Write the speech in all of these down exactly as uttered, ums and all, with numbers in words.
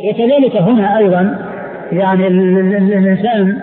وكذلك هنا أيضا يعني الإنسان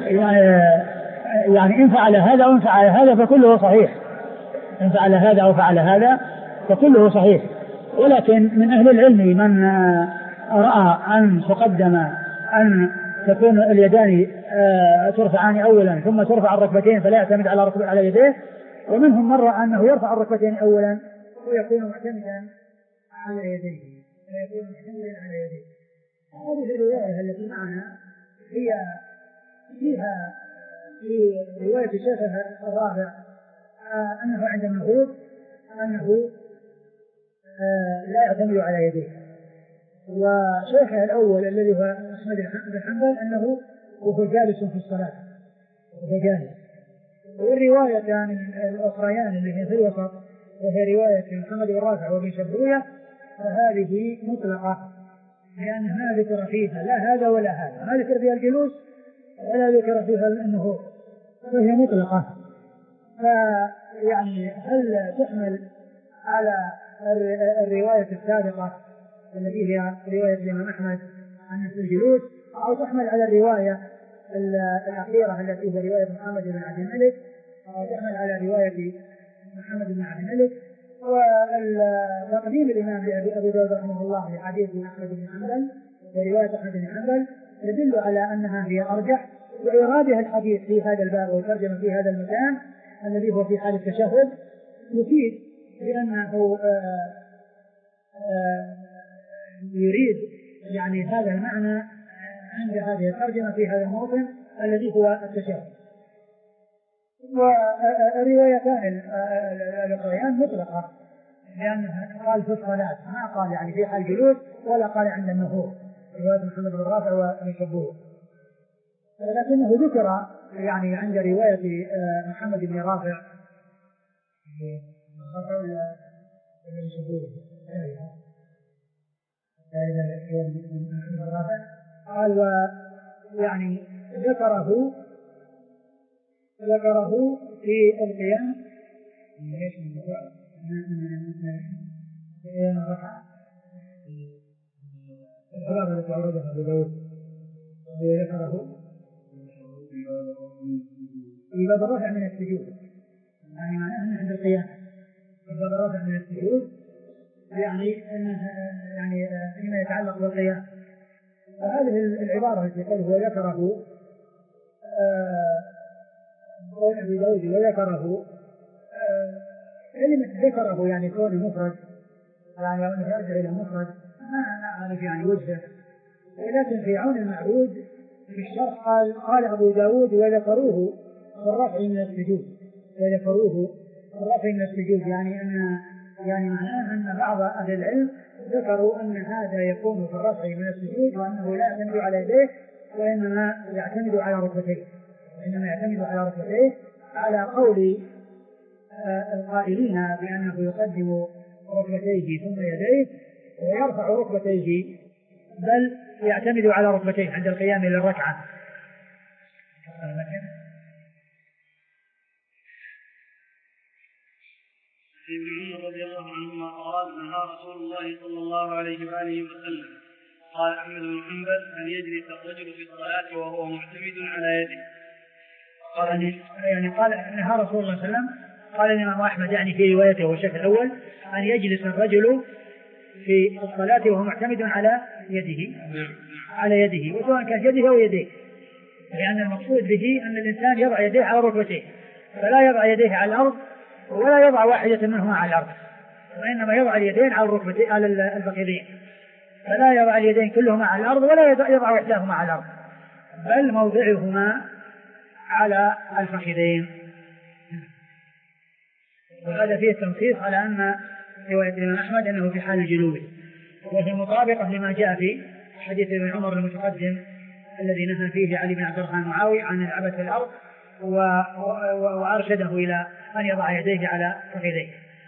يعني إن فعل هذا وإن فعل هذا فكله صحيح، إن فعل هذا أو فعل هذا فكله صحيح. ولكن من أهل العلم من رأى أن تقدم أن تكون اليدان ترفعان أولا ثم ترفع الركبتين فلا يعتمد على ركبة على يديه، ومنهم من رأى أنه يرفع الركبتين أولا ويكون معتمدا على يديه ويكون معتمدا على يديه. هذه الرواية التي معنا هي فيها في رواية شيخه الرابع أنه عند النهوض أنه لا يعتمد على يديه، وشيخه الأول الذي هو أحمد بن حنبل أنه وهو جالس في الصلاة وهو جالس. والروايتان الأخريان اللي هي في الوسط وهي رواية محمد بن رافع وابن شبوية فهذه مطلقة لأن ما ذكر فيها لا هذا ولا هذا، ما ذكر فيها الجلوس ولا ذكر فيها النهوض، فهي مطلقة. فيعني هل تحمل على الرواية السابقة التي هي رواية الإمام أحمد عن الجلوس أو تحمل على الرواية الأخيرة التي هي رواية محمد بن عبد الملك أو تحمل على رواية محمد بن عبد الملك. وتقديم الإمام أبو داود رحمه الله لحديث أحمد بن حنبل ورواية أحمد بن حنبل يدل على أنها هي أرجح، وإراده الحديث في هذا الباب وترجمة في هذا المكان الذي هو في حال التشهد يفيد بأنه آآ آآ يريد يعني هذا المعنى عند هذه الترجمة في هذا الموطن الذي هو التشهد. والروايتان الأخريان مطلقة لأنها قال في الصلاة ما قال يعني في حال جلوس ولا قال عند النهوض، رواية محمد بن رافع وابن شبوه، لكنه ذكر يعني عند رواية محمد بن رافع قال يعني ذكره ذكره في القيام الصلاة التي أوردها أبو داود ذكره إذا برفع من السجود، يعني معناه عند القيام إذا برفع من السجود يعني أنه يعني فيما يتعلق بالقيام. فهذه العبارة التي قال هو ذكره قول أبي داود وذكره كلمة ذكره يعني كونه مفرد يعني لو أنه يرجع إلى مفرد ما أعرف يعني وجهه، ولكن في عون المعبود في الشرح قال قال أبو داود وذكروه بالرفع من السجود وذكروه بالرفع من السجود يعني أن يعني معناه أن بعض أهل العلم ذكروا أن هذا يكون في الرفع من السجود وأنه لا يعتمد على يديه وإنما يعتمد على ركبتيه وإنما يعتمد على ركبتيه على قول القائلين بأنه يقدم ركبتيه ثم يديه ويرفع ركبتيه بل يعتمد على ركبتيه عند القيام إلى الركعة. ابن عمر رضي الله عنهما قال نهى رسول الله صلى الله عليه وآله وسلم قال أحمد بن حنبل أن يجلس الرجل في الصلاة وهو معتمد على يده. قال يعني قال نهى رسول الله صلى الله عليه وسلم قال الإمام أحمد يعني في روايته والشيخ الأول أن يجلس الرجل في الصلاة وهو معتمد على يده على يده وسواء كانت يده أو يديه، لأن المقصود به أن الإنسان يضع يديه على ركبتيه فلا يضع يديه على الأرض ولا يضع واحدة منهما على الأرض، وإنما يضع اليدين على الركبتين على الفخذين، فلا يضع اليدين كلهما على الأرض ولا يضع واحدهما على الأرض بل موضعهما على الفخذين. وهذا فيه التنصيص على أن رواية الإمام أحمد أنه في حال الجلوس، وهي مطابقة لما جاء في حديث ابن عمر المتقدم الذي نهى فيه علي بن عبد الرحمن معاوية عن العبث في الأرض وأرشده إلى أن يضع يديه على فخذيه.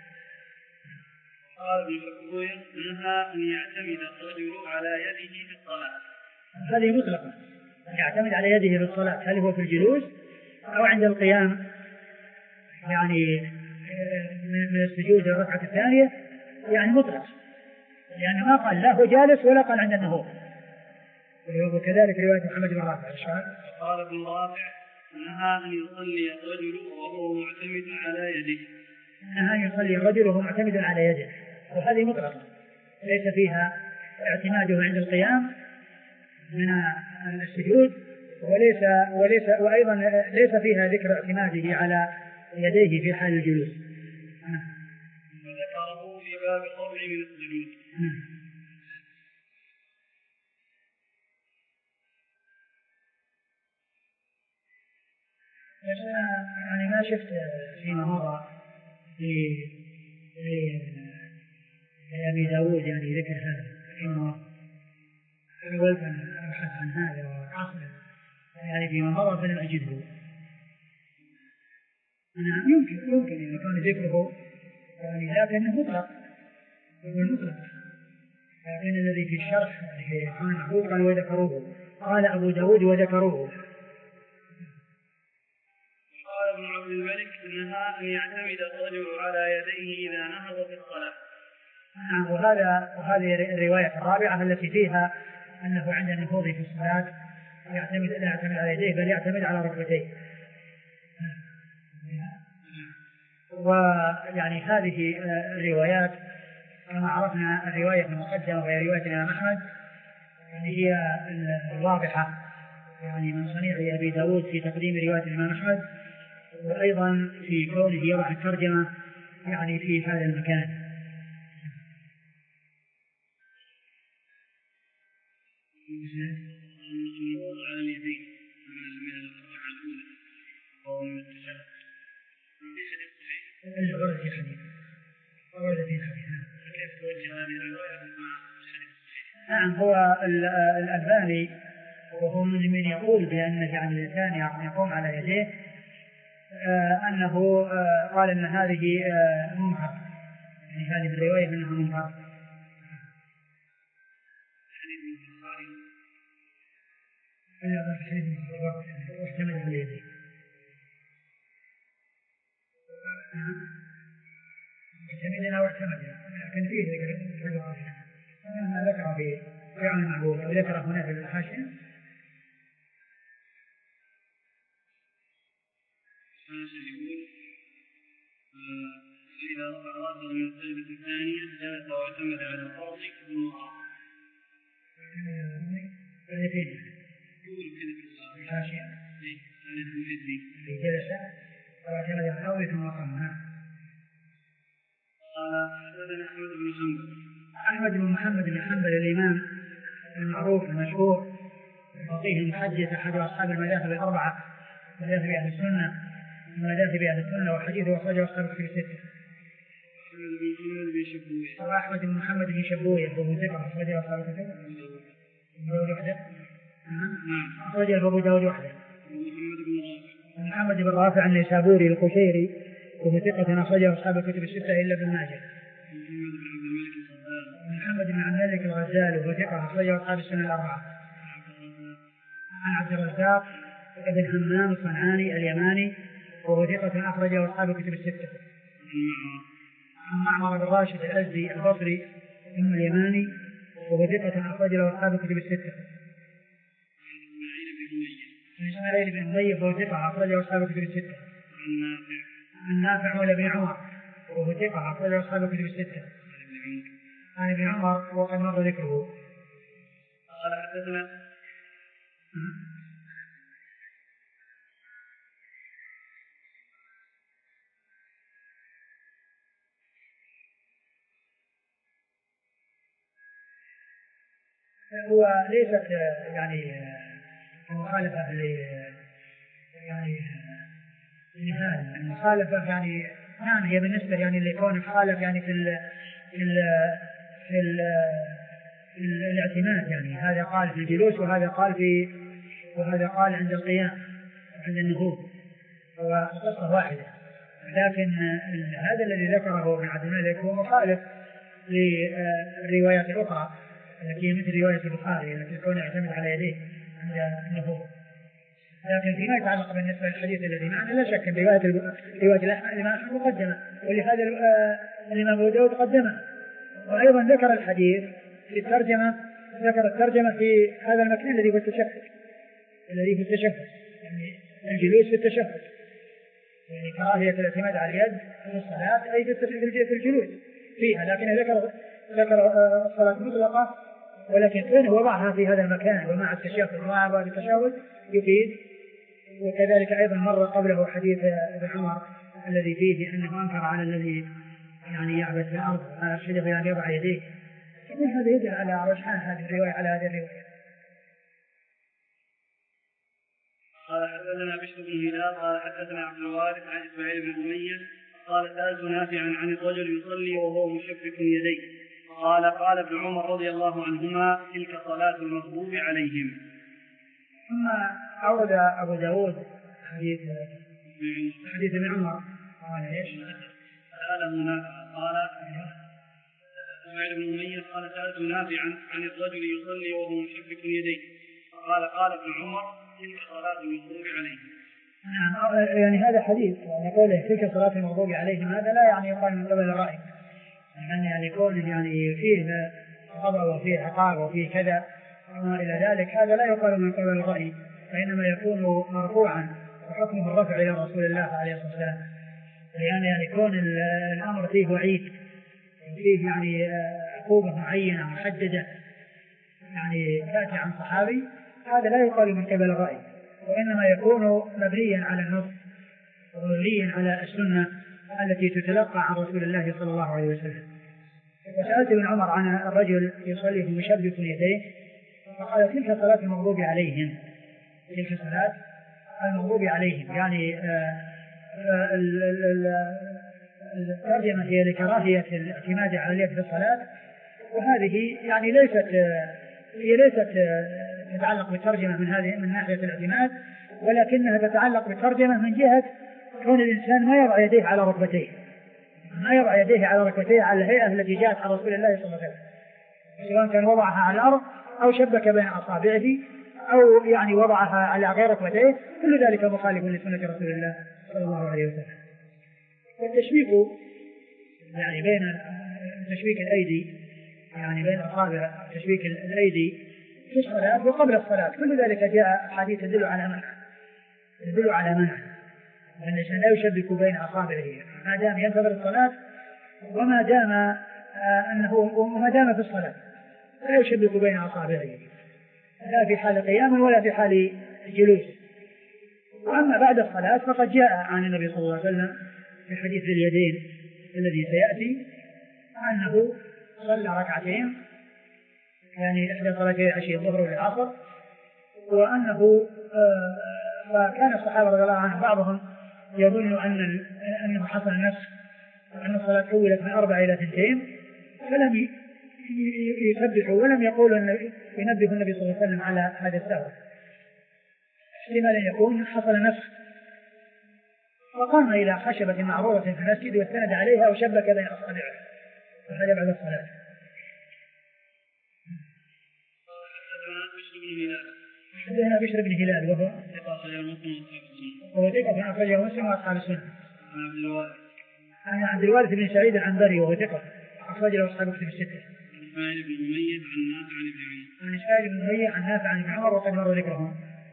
قال ابن شبوه نهى أن يعتمد الرجل على يده في الصلاة. هذه مطلقة يعتمد على يده في الصلاة، هل هو في الجلوس أو عند القيام يعني من السجود الركعة الثانية يعني مطلق، لأنه ما قال لا هو جالس ولا قال عند النهوض، وكذلك رواية محمد بن رافع. قال ابن رافع نهى أن يصلي الرجل وهو معتمد على يده. نهى أن يصلي الرجل وهو معتمد على يده، وهذه مطلقة ليس فيها اعتماده عند القيام من السجود، وليس وليس وأيضا ليس فيها ذكر اعتماده على يديه في حال الجلوس. وذكره في باب الرفع من السجود. يعني ما شفت فيما مضى في أبي داود يعني ذكر هذا فيما مضى. حاولت أن أبحث عن هذا وأصل يعني فيما مضى فلم أجده. أنا يمكن يمكن أن يكون ذكره يعني لكنه مطلق، يقول مطلق، لكن الذي في الشرح كان محفوظ قال وذكروه، قال أبو داود وذكروه. قال ابن عبد الملك نهى أن يعتمد الرجل على يديه إذا نهض في الصلاة. نعم، وهذا وهذه الرواية الرابعة التي فيها أنه عند النهوض في الصلاة يعتمد لا يعتمد على يديه بل يعتمد على ركبتيه. ويعني هذه الروايات كما عرفنا الرواية المقدمة وهي رواية الإمام أحمد هي الواضحة يعني من صنيع أبي داود في تقديم رواية الإمام أحمد، وأيضا في كونه يضع الترجمة يعني في هذا المكان. الورد في حديث الورد في حديث نعم. هو الألباني وهو من من يقول بأن يعني الإنسان يقوم على يديه آه أنه آه قال أن هذه آه منكر، يعني هذه الرواية أنها منكر. أيضا حديث من واحتمل على يديه اعتمدنا واعتمدنا، لكن فيه ذكر ما ذكر في فعل المعبود أو ذكر هنا في الحاشية. يقول إذا رفع رأسه من السجدة الثانية جلس واعتمد على الأرض بالمقام. هذا فين؟ يقول كذا في الحاشية. هذا المفيد جلس واعتمد على الأرض بالمقام. قال حدثنا أحمد بن حنبل. أحمد بن محمد بن حنبل الإمام المعروف المشهور الفقيه المحدث أحد أصحاب المذاهب الأربعة مذاهب أهل السنة مذاهب أهل السنة وحديثه أخرجه أصحاب الكتب الستة. أحمد بن محمد بن شبوية وهو ثقة أخرجه أصحاب الكتب وحده. أخرجه أبو داود وحده. محمد بن رافع النيسابوري القشيري وهو ثقة أخرجه أصحاب الكتب الستة إلا ابن ماجه. محمد بن عبد الملك الغزالي وهو ثقة أخرجه أصحاب السنة الأربعة. عن عبد الرزاق ابن همام الصنعاني اليماني وهو ثقة أخرجه أصحاب الكتب الستة. عن معمر بن راشد الأزدي البصري ثم اليماني وهو ثقة أخرجه أصحاب الكتب الستة. عن إسماعيل بن أمية وهو ثقة أخرجه أصحاب الكتب الستة. عن نافع مولى بن عمر وهو ثقة أخرجه أصحاب الكتب الستة. عن ابن عمر وقد مر ذكره. قال حدثنا هو ليست يعني مخالفة ل يعني لهذا المخالفة يعني نعم هي بالنسبة يعني اللي يكون خالف يعني في ال في ال في, ال في الاعتماد يعني هذا قال في الجلوس وهذا قال في وهذا قال عند القيام عند النهوض هو قصة واحدة، لكن هذا الذي ذكره ابن عبد الملك هو مخالف للروايات الأخرى التي مثل رواية البخاري التي تكون يعتمد على يديه عند النهوض. لكن فيما يتعلق بالنسبة للحديث الذي معنا لا شك أن رواية رواية الإمام أحمد مقدمة ولهذا الإمام أبو داود قدمه، وأيضا ذكر الحديث في الترجمة ذكر الترجمة في هذا المكان الذي في التشهد، الذي في التشهد يعني الجلوس في التشهد، يعني كراهية الاعتماد على اليد في الصلاة أي في الجلوس فيها، لكن ذكر ذكر الصلاة مطلقة، ولكن كونه وضعها في هذا المكان ومع التشهد ومع بعد التشهد يفيد. وكذلك أيضا مر قبله حديث ابن عمر الذي فيه أنه أنكر على الذي يعني يعبث في الأرض على الشجر يعني يضع يديه. كل هذا يدل على رجحان هذه الرواية على هذه الرواية. قال حدثنا بشر بن هلال قال حدثنا عبد الوارث عن اسماعيل بن اميه قال سالت نافعا عن الرجل يصلي وهو مشفق يديه قال قال ابن عمر رضي الله عنهما تلك صلاة المغضوب عليهم. ثم أورد أبو داود حديث حديث ابن عمر قال ايش؟ سأله نافع قال اسماعيل بن اميه قال سالت نافعا عن الرجل يصلي وهو مشفق يديه قال قال ابن عمر تلك صلاة المغضوب عليهم. نعم يعني هذا حديث يعني قوله تلك صلاة المغضوب عليهم هذا لا يعني يقال من قبل الرأي، يعني يعني يكون يعني فيه غضب وفيه عقاب وفيه كذا وما إلى ذلك، هذا لا يقال من قبل الرأي، فإنما يكون مرفوعا وحكمه الرفع إلى رسول الله عليه الصلاة والسلام، يعني يعني يكون الأمر فيه وعيد فيه يعني عقوبة معينة محددة يعني تأتي عن صحابي، هذا لا يقال من قبل الرأي، وإنما يكون مبنيا على النص ومبنيا على السنة التي تتلقى عن رسول الله صلى الله عليه وسلم. وسألت ابن عمر عن الرجل يصلي مشبك يديه فقال تلك صلاة المغضوب عليهم، تلك صلاة المغضوب عليهم، يعني الترجمة هي لكراهية الاعتماد على اليد في الصلاة، وهذه يعني ليست هي ليست تتعلق بالترجمة من هذه من ناحية الاعتماد، ولكنها تتعلق بالترجمة من جهة كون الإنسان ما يضع يديه على ركبتيه، ما يضع يديه على ركبتيه على الهيئة التي جاءت عن رسول الله صلى الله عليه وسلم، سواء كان وضعها على الأرض أو شبك بين أصابعه أو يعني وضعها على غير ركبتيه، كل ذلك مخالف لسنة رسول الله صلى الله عليه وسلم. والتشبيك يعني بين تشبيك الأيدي يعني بين أصابع تشبيك الأيدي في الصلاة وقبل الصلاة، كل ذلك جاء حديث تدل على منع تدل على منع أن الإنسان لا يشبك بين أصابعه ما دام ينتظر الصلاة وما دام آه أنه وما دام في الصلاة لا يشبك بين أصابعه لا في حال قيام ولا في حال جلوس. وأما بعد الصلاة فقد جاء عن النبي صلى الله عليه وسلم في حديث اليدين الذي سيأتي أنه صلى ركعتين يعني إحدى صلاتي العشي الظهر والعصر، وأنه آه فكان الصحابة رضي الله عنهم بعضهم يظن أن أنه حصل النسخ وأن الصلاة حولت من أربع إلى اثنتين، فلم يسبحوا ولم يقولوا أن ينبه النبي صلى الله عليه وسلم على هذا السهو، احتمال أن يكون حصل نسخ، فقام إلى خشبة معروضة في المسجد واستند عليها وشبك بين أصابعه وهذا بعد الصلاة. حدثنا بشر بن هلال وهو وهو ثقة أخرجه مسلم وأصحاب السنة. عن عبد الوارث بن سعيد العنبري وهو ثقة أخرجه أصحاب الكتب الستة. عن إسماعيل بن أمية عن نافع عن ابن عمر. عن إسماعيل بن أمية عن نافع عن ابن عمر وقد مر ذكرهم.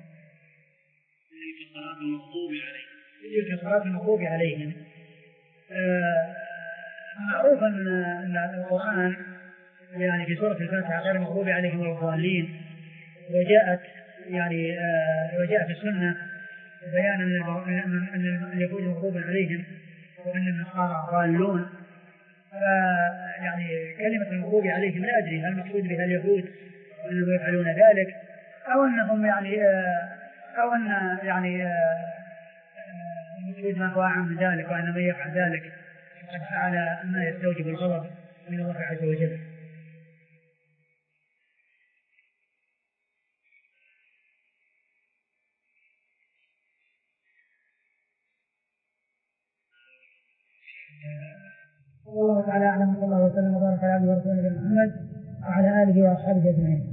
تلك صلاة المغضوب عليهم. تلك صلاة المغضوب عليهم. معروف أن القرآن يعني في سورة الفاتحة غير المغضوب عليهم ولا الضالين، وجاءت يعني آه وجاءت السنة بيان أن اليهود مغضوب عليهم وأن النصارى ضالون. يعني كلمة المغضوب عليهم لا أدري هل المقصود بها اليهود أنهم يفعلون ذلك أو أنهم يعني آه أو أن يعني المقصود ما هو أعم من ذلك وأن من يفعل ذلك فقد فعل ما يستوجب الغضب من الله عز وجل. والله تعالى أعلم، صلى الله وسلم وبارك على عبده ورسوله محمد وعلى آله وأصحابه أجمعين.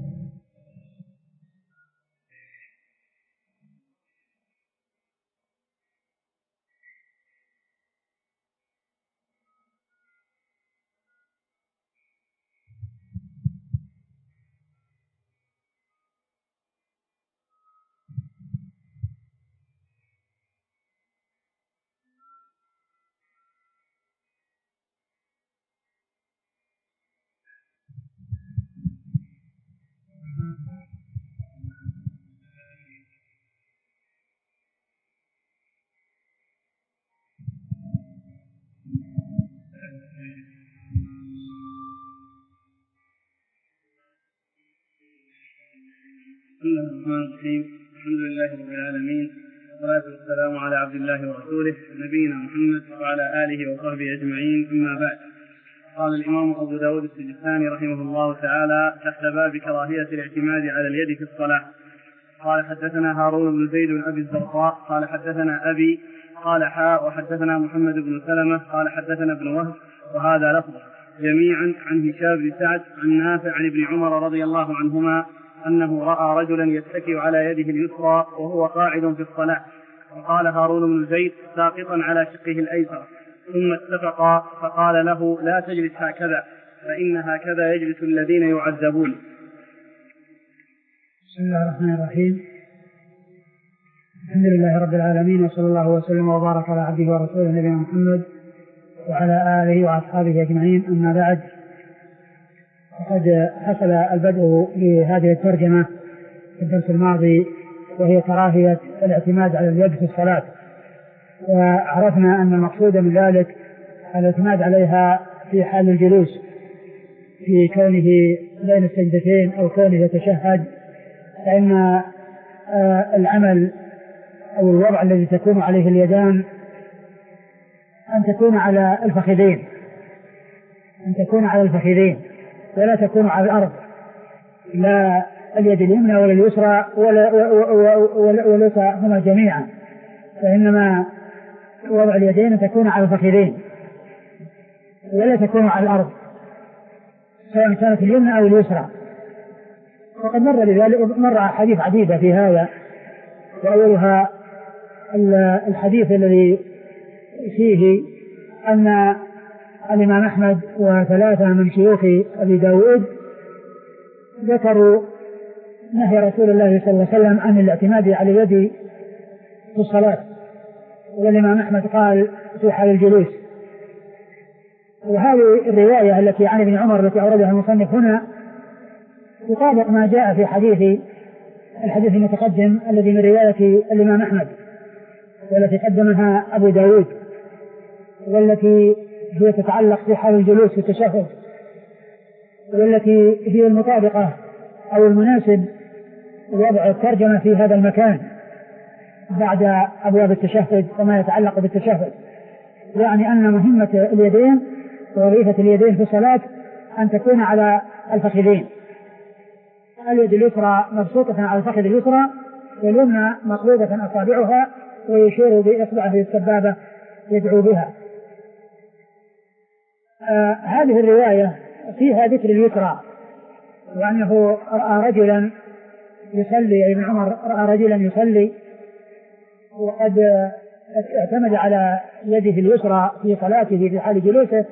بسم الله الرحمن الرحيم. الحمد لله رب العالمين، والصلاة والسلام على عبد الله ورسوله نبينا محمد وعلى آله وصحبه أجمعين، أما بعد. قال الإمام أبو داود السجستاني رحمه الله تعالى تحت باب كراهية الاعتماد على اليد في الصلاة. قال حدثنا هارون بن زيد بن أبي الزرقاء قال حدثنا أبي قال حاء وحدثنا محمد بن سلمة قال حدثنا ابن وهب وهذا لفظه جميعا عن هشام بن سعد عن نافع عن ابن عمر رضي الله عنهما أنه رأى رجلا يتكئ على يده اليسرى وهو قاعد في الصلاة، وقال هارون بن زيد ساقطا على شقه الأيسر، ثم اتفقا فقال له لا تجلس هكذا فإن هكذا يجلس الذين يعذبون. بسم الله الرحمن الرحيم. الحمد لله رب العالمين، وصلى الله وسلم وبارك على عبده ورسوله نبينا محمد وعلى آله وأصحابه أجمعين، أما بعد. وقد حصل البدء لهذه الترجمة في الدرس الماضي، وهي كراهية الاعتماد على اليد في الصلاة، وعرفنا أن المقصود من ذلك الاعتماد عليها في حال الجلوس، في كونه بين السجدتين أو كونه يتشهد، فإن العمل أو الوضع الذي تكون عليه اليدان أن تكون على الفخذين أن تكون على الفخذين ولا تكون على الأرض، لا اليد اليمنى ولا اليسرى ولا وليس هما جميعا، فإنما وضع اليدين تكون على الفخذين ولا تكون على الأرض، سواء كانت اليمنى أو اليسرى. وقد مر بذلك مر حديث عديدة في هذا، وأولها الحديث الذي فيه أن الإمام أحمد وثلاثة من شيوخ أبي داود ذكروا نهي رسول الله صلى الله عليه وسلم عن الاعتماد على اليد في الصلاة، والإمام أحمد قال في حال الجلوس. وهذه الرواية التي عن ابن عمر التي أوردها المصنف هنا تطابق ما جاء في حديث الحديث المتقدم الذي من رواية الإمام أحمد، والتي قدمها أبو داود، والتي هي تتعلق في حال الجلوس في التشهد، والتي هي المطابقة أو المناسب وضع الترجمة في هذا المكان بعد أبواب التشهد وما يتعلق بالتشهد، يعني أن مهمة اليدين ووظيفة اليدين في الصلاة أن تكون على الفخذين، اليد اليسرى مبسوطة على الفخذ اليسرى واليمنى مقبوضة أصابعها ويشير بإصبعه السبابة يدعو بها. آه هذه الرواية فيها ذكر اليسرى، وأنه رأى رجلا يصلي، ابن عمر رأى رجلا يصلي وقد اعتمد على يده اليسرى في صلاته في حال جلوسه.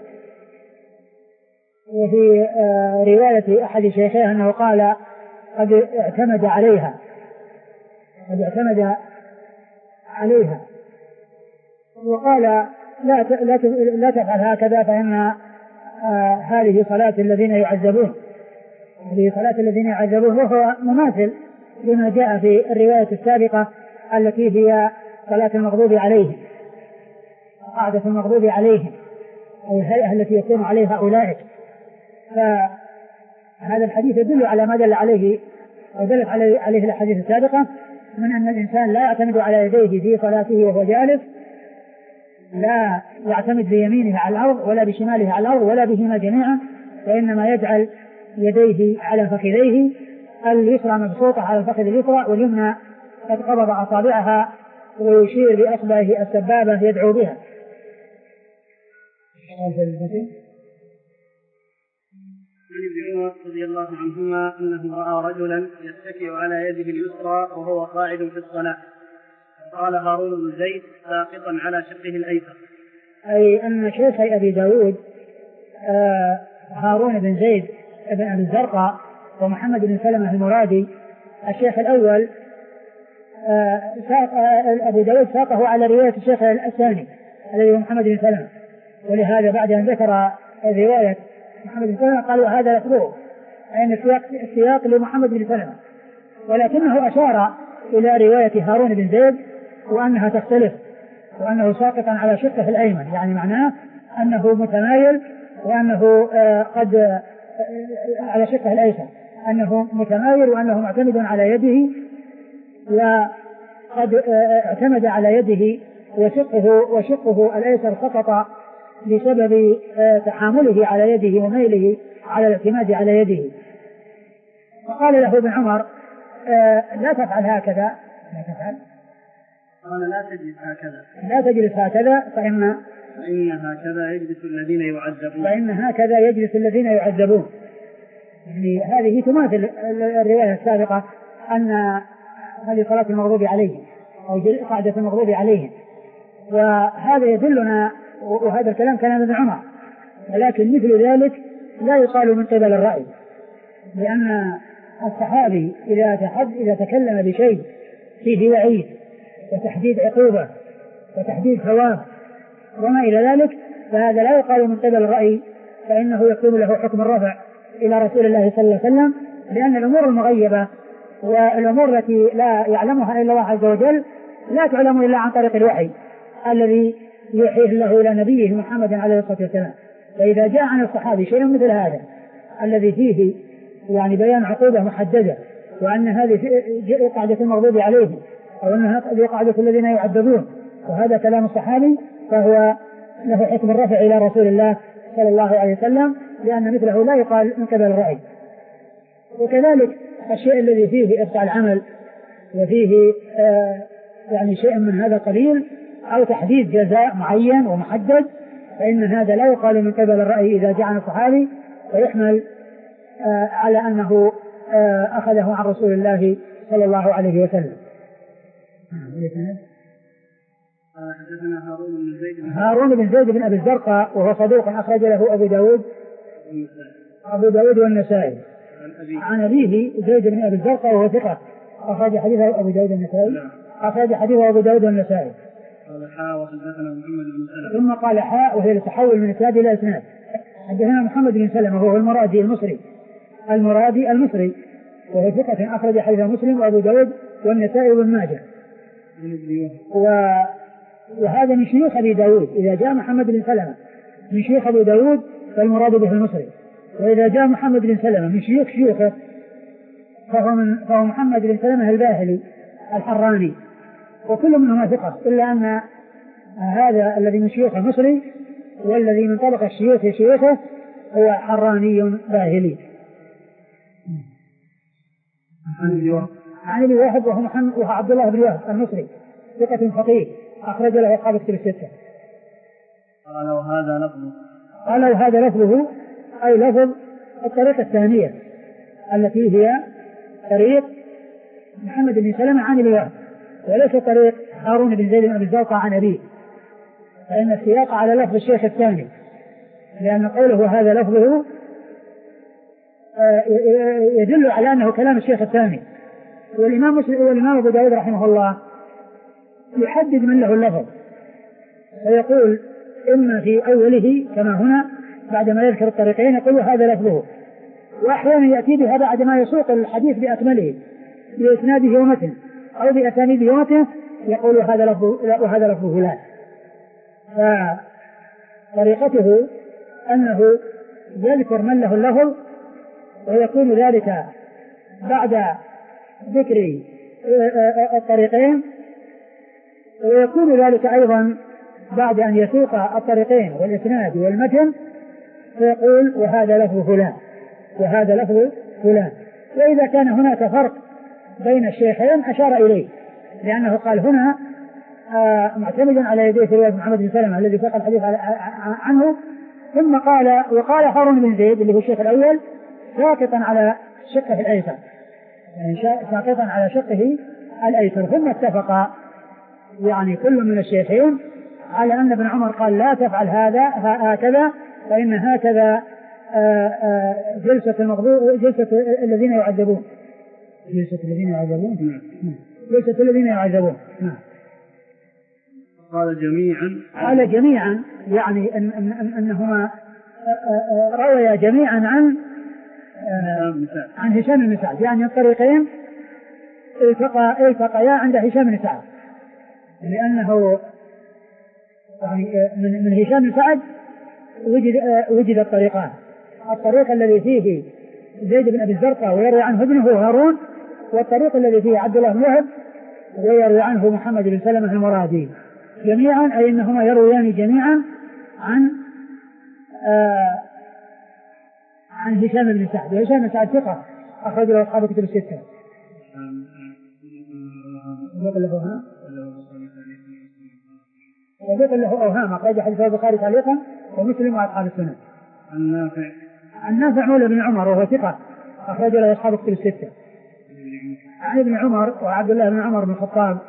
وفي آه رواية أحد شيخيه أنه قال قد اعتمد عليها قد اعتمد عليها وقال لا لا لا تفعل هكذا فإن آه هذه صلاة الذين يعذبون هذه صلاة الذين يعذبون وهو مماثل لما جاء في الرواية السابقة التي هي صلاة المغضوب عليهم، قاعدة المغضوب عليهم أو الهيئة التي يكون عليها أولئك. فهذا الحديث يدل على ما دل عليه أو دلت عليه, عليه الأحاديث السابقة من أن الإنسان لا يعتمد على يديه في صلاته وهو جالس، لا يعتمد بيمينه على الأرض ولا بشماله على الأرض ولا بهما جميعا، وإنما يجعل يديه على فخذيه، اليسرى مبسوطة على الفخذ اليسرى واليمنى قد قبض أصابعها ويشير بأصبعه السبابة يدعو بها. عن ابن عمر رضي الله عنهما أنه رأى رجلا يتكئ على يده اليسرى وهو قاعد في الصلاة، قال هارون بن زيد ساقطا على شقه الأيسر، أي أن شيخ أبي داود آه هارون بن زيد بن أبي الزرقاء ومحمد بن سلمة المرادي. الشيخ الأول آه ساق آه أبو داود ساقه على رواية الشيخ الثاني الذي هو محمد بن سلمة، ولهذا بعد أن ذكر رواية محمد بن سلمة قالوا هذا لفظه، أي السياق السياق لمحمد بن سلمة، ولكنه أشار إلى رواية هارون بن زيد وأنها تختلف، وأنه ساقطا على شقه الأيمن، يعني معناه أنه متمايل وأنه قد على شقه الأيسر أنه متمايل وأنه معتمد على يده، وقد اعتمد على يده وشقه وشقه الأيسر سقط بسبب تحامله على يده وميله على الاعتماد على يده. فقال له ابن عمر لا تفعل هكذا، لا تفعل قال لا تجلس هكذا لا تجلس هكذا فإن فإن هكذا يجلس الذين يعذبون فإن هكذا يجلس الذين يعذبون. يعني هذه تماثل الرواية السابقة أن هذه صلاة المغضوب عليهم أو قاعدة المغضوب عليهم، وهذا يدلنا، وهذا الكلام كلام ابن عمر، ولكن مثل ذلك لا يقال من قبل الرأي، لأن الصحابي إذا تحد إذا تكلم بشيء فيه وعيد وتحديد عقوبة وتحديد ثواب وما إلى ذلك فهذا لا يقال من قبل الرأي، فإنه يكون له حكم الرفع إلى رسول الله صلى الله عليه وسلم، لأن الأمور المغيبة والأمور التي لا يعلمها إلا الله عز وجل لا تعلم إلا عن طريق الوحي الذي يوحيه الله إلى نبيه محمد عليه الصلاة والسلام. فإذا جاء عن الصحابي شيء مثل هذا الذي فيه يعني بيان عقوبة محددة، وأن هذه قاعدة المغضوب عليهم أو أنها قاعدة الذين يعذبون، وهذا كلام الصحابي، فهو له حكم الرفع إلى رسول الله صلى الله عليه وسلم، لأن مثله لا يقال من قبل الرأي. وكذلك الشيء الذي فيه إبطاء العمل وفيه آه يعني شيء من هذا قليل أو تحديد جزاء معين ومحدد، فإن هذا لا يقال من قبل الرأي إذا جاء عن الصحابي، ويحمل آه على أنه آه أخذه عن رسول الله صلى الله عليه وسلم. حدثنا هارون بن زيد بن هارون بن زيد بن أبي الزرقاء وهو صدوق أخرج له أبو داود أبو داود والنسائي. عن أبيه زيد بن أبي الزرقاء وهو ثقة أخرج حديثه أبو داود والنسائي أخرج حديثه أبو داود والنسائي. قال حاء وحدثنا محمد بن سلمة ثم قال حاء وهي التحول من إسناد إلى إسناد. حدثنا محمد بن سلمة وهو المرادي المصري المرادي المصري وهو ثقة أخرج حديث مسلم وأبو داود والنسائي وابن ماجه. و... وهذا من شيوخ أبي داود. إذا جاء محمد بن سلمة من شيوخ أبي داود فالمراد به المصري، وإذا جاء محمد بن سلمة من شيوخ شيوخه فهو, من... فهو محمد بن سلمة الباهلي الحراني، وكل منهما ثقة، إلا أن هذا الذي من شيوخ المصري والذي من طبق الشيوخ شيوخه هو حراني باهلي. عن ابي واحد وهو محمد وهو عبد الله بن وهب المصري ثقة فقيه أخرج له أصحاب كتب الستة. قالوا هذا لفظه قالوا هذا لفظه أي لفظ الطريقة الثانية التي هي طريق محمد بن سلمة عن ابي واحد، وليس طريق هارون بن زيد بن أبي الزرقاء عن أبيه، فإن السياق على لفظ الشيخ الثاني، لأن قوله هذا لفظه يدل على أنه كلام الشيخ الثاني. والإمام مسلم والإمام أبو داود رحمه الله يحدد من له اللفظ، فيقول إما في أوله كما هنا بعدما يذكر الطريقين يقول هذا لفظه، وأحيانا يأتي بها بعدما يسوق الحديث بأكمله بإسناده ومتن أو بأسانيده ومتن يقول هذا لفظه وهذا لفظه فلان. فطريقته أنه يذكر من له اللفظ، ويكون ذلك بعد ذكر الطريقين، ويكون ذلك أيضا بعد أن يسوق الطريقين والإسناد والمتن فيقول وهذا لفظ فلان وهذا لفظ فلان. وإذا كان هناك فرق بين الشيخين أشار إليه، لأنه قال هنا آه معتمدا على يديه رواية محمد بن سلمة الذي ساق الحديث عنه، ثم قال وقال هارون بن زيد اللي هو الشيخ الأول ساقطا على شقه الأيسر، يعني ساقطا على شقه الأيسر. ثم اتفق يعني كل من الشيخين على أن ابن عمر قال لا تفعل هذا هكذا، فإن هكذا آآ آآ جلسة المغضوب جلسة الذين يعذبون جلسة الذين يعذبون جلسة الذين يعذبون قال جميعا قال جميعا يعني أن أن أن أنهما رويا جميعا عن عن هشام بن سعد، يعني الطريقين التقى التقيا عند هشام بن سعد، لأنه يعني من من هشام بن سعد وجد, وجد الطريقان، الطريق الذي فيه زيد بن أبي الزرقاء ويروي عنه ابنه هارون، والطريق الذي فيه عبد الله بن وهب ويروي عنه محمد بن سلمة المرادي جميعا، أي أنهما يرويان جميعا عن آه عن هشام بن سعد. وهشام بن سعد ثقة أخرج له أصحاب كتب الستة. يقول له أوهام ويقول له أوهام أخرج حديث البخاري تعليقا ومسلم وأصحاب السنن. النافع عن نافع مولى بن عمر وهو ثقة أخرج له أصحاب كتب الستة. عن ابن عمر وعبد الله بن عمر بن الخطاب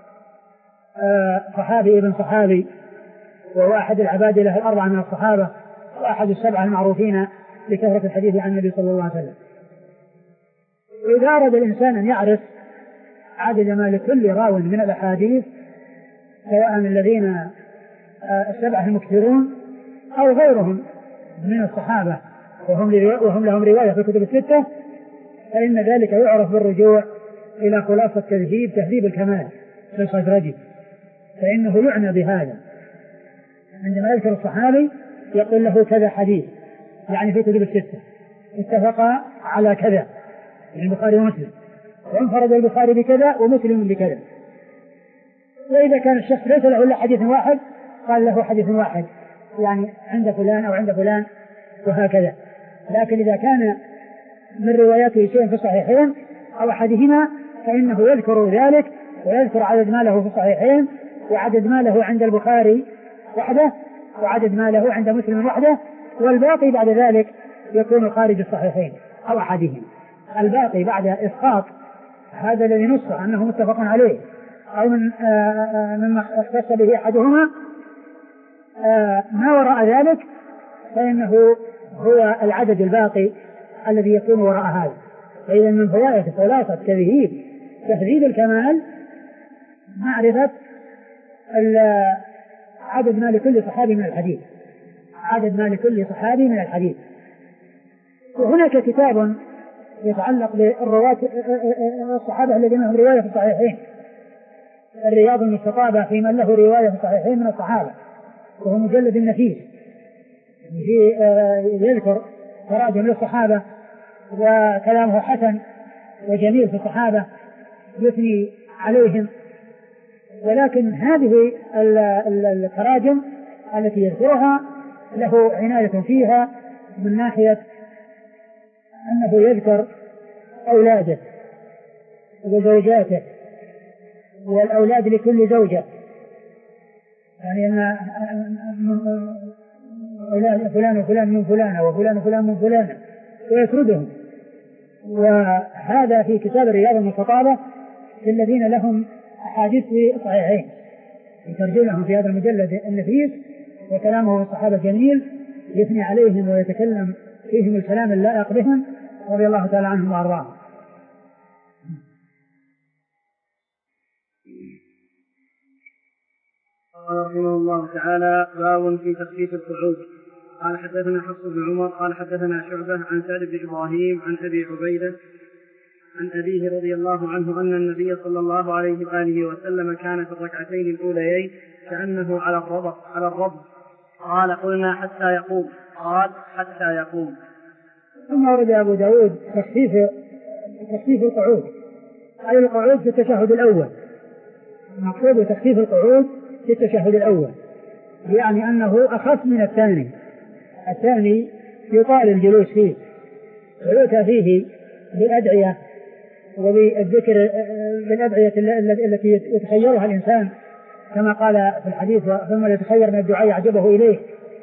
صحابي ابن صحابي، وهو أحد العباد له الأربعة من الصحابة، وأحد السبعة المعروفين لكثرة الحديث عن النبي صلى الله عليه وسلم. إذا أراد الإنسان أن يعرف عدد ما لكل راو من الأحاديث، سواء الذين السبعة المكثرون أو غيرهم من الصحابة وهم, وهم لهم رواية في الكتب الستة، فإن ذلك يعرف بالرجوع إلى خلاصة تهذيب تهذيب الكمال في الخزرجي، فإنه يعنى بهذا. عندما يذكر الصحابي يقول له كذا حديث، يعني في كتب الستة اتفقا على كذا، يعني البخاري ومسلم، وانفرد البخاري بكذا ومسلم بكذا. وإذا كان الشخص ليس له إلا حديث واحد قال له حديث واحد، يعني عند فلان أو عند فلان وهكذا. لكن إذا كان من رواياته شيء في الصحيحين أو أحدهما فإنه يذكر ذلك ويذكر عدد ما له في الصحيحين وعدد ما له عند البخاري وحده وعدد ما له عند مسلم وحده، والباقي بعد ذلك يكون خارج الصحيحين أو أحدهما. الباقي بعد إسقاط هذا الذي نص أنه متفق عليه أو من مما اختص به أحدهما، ما وراء ذلك فإنه هو العدد الباقي الذي يكون وراء هذا. فإذا من فوائد خلاصة تهذيب تهذيب الكمال معرفة عدد ما لكل صحابي من الحديث، عدد ما لكل صحابي من الحديث. وهناك كتاب يتعلق بالرواة الصحابة الذين لهم رواية في الصحيحين، الرياض المستطابة في من له رواية في الصحيحين من الصحابة، وهو مجلد نفيس يذكر تراجم للصحابة وكلامه حسن وجميل في الصحابة يثني عليهم. ولكن هذه التراجم التي يذكرها له عناية فيها من ناحية أنه يذكر أولاده وزوجاته والأولاد لكل زوجة، يعني أن فلان وفلان من فلانة وفلان وفلان من فلانة ويسردهم. وهذا في كتاب الرياض المستطابة الذين لهم أحاديث في صحيحين يترجمهم في هذا المجلد النفيس، وكلامه الصحابة جميل يثني عليهم ويتكلم فيهم الكلام اللائق بهم رضي الله تعالى عنهم وأرضاهم. قال رحمه الله تعالى: باب في تخفيف القعود. قال حدثنا حفص بن عمر قال حدثنا شعبة عن سعد بن إبراهيم عن أبي عبيدة عن أبيه رضي الله عنه أن النبي صلى الله عليه وآله وسلم كان في الركعتين الأوليين كأنه على الرب على الرب قال: قلنا حتى يقوم. قال: حتى يقوم. ثم ورد أبو داود تخفيف تخفيف القعود، أي القعود في التشهد الأول. مقصود تخفيف القعود في التشهد الأول يعني أنه أخف من الثاني. الثاني يطال الجلوس فيه ويؤتى فيه بالأدعية وبالذكر بالأدعية التي يتخيرها الإنسان كما قال في الحديث: ثم يتخير من الدعاء يعجبه إليه.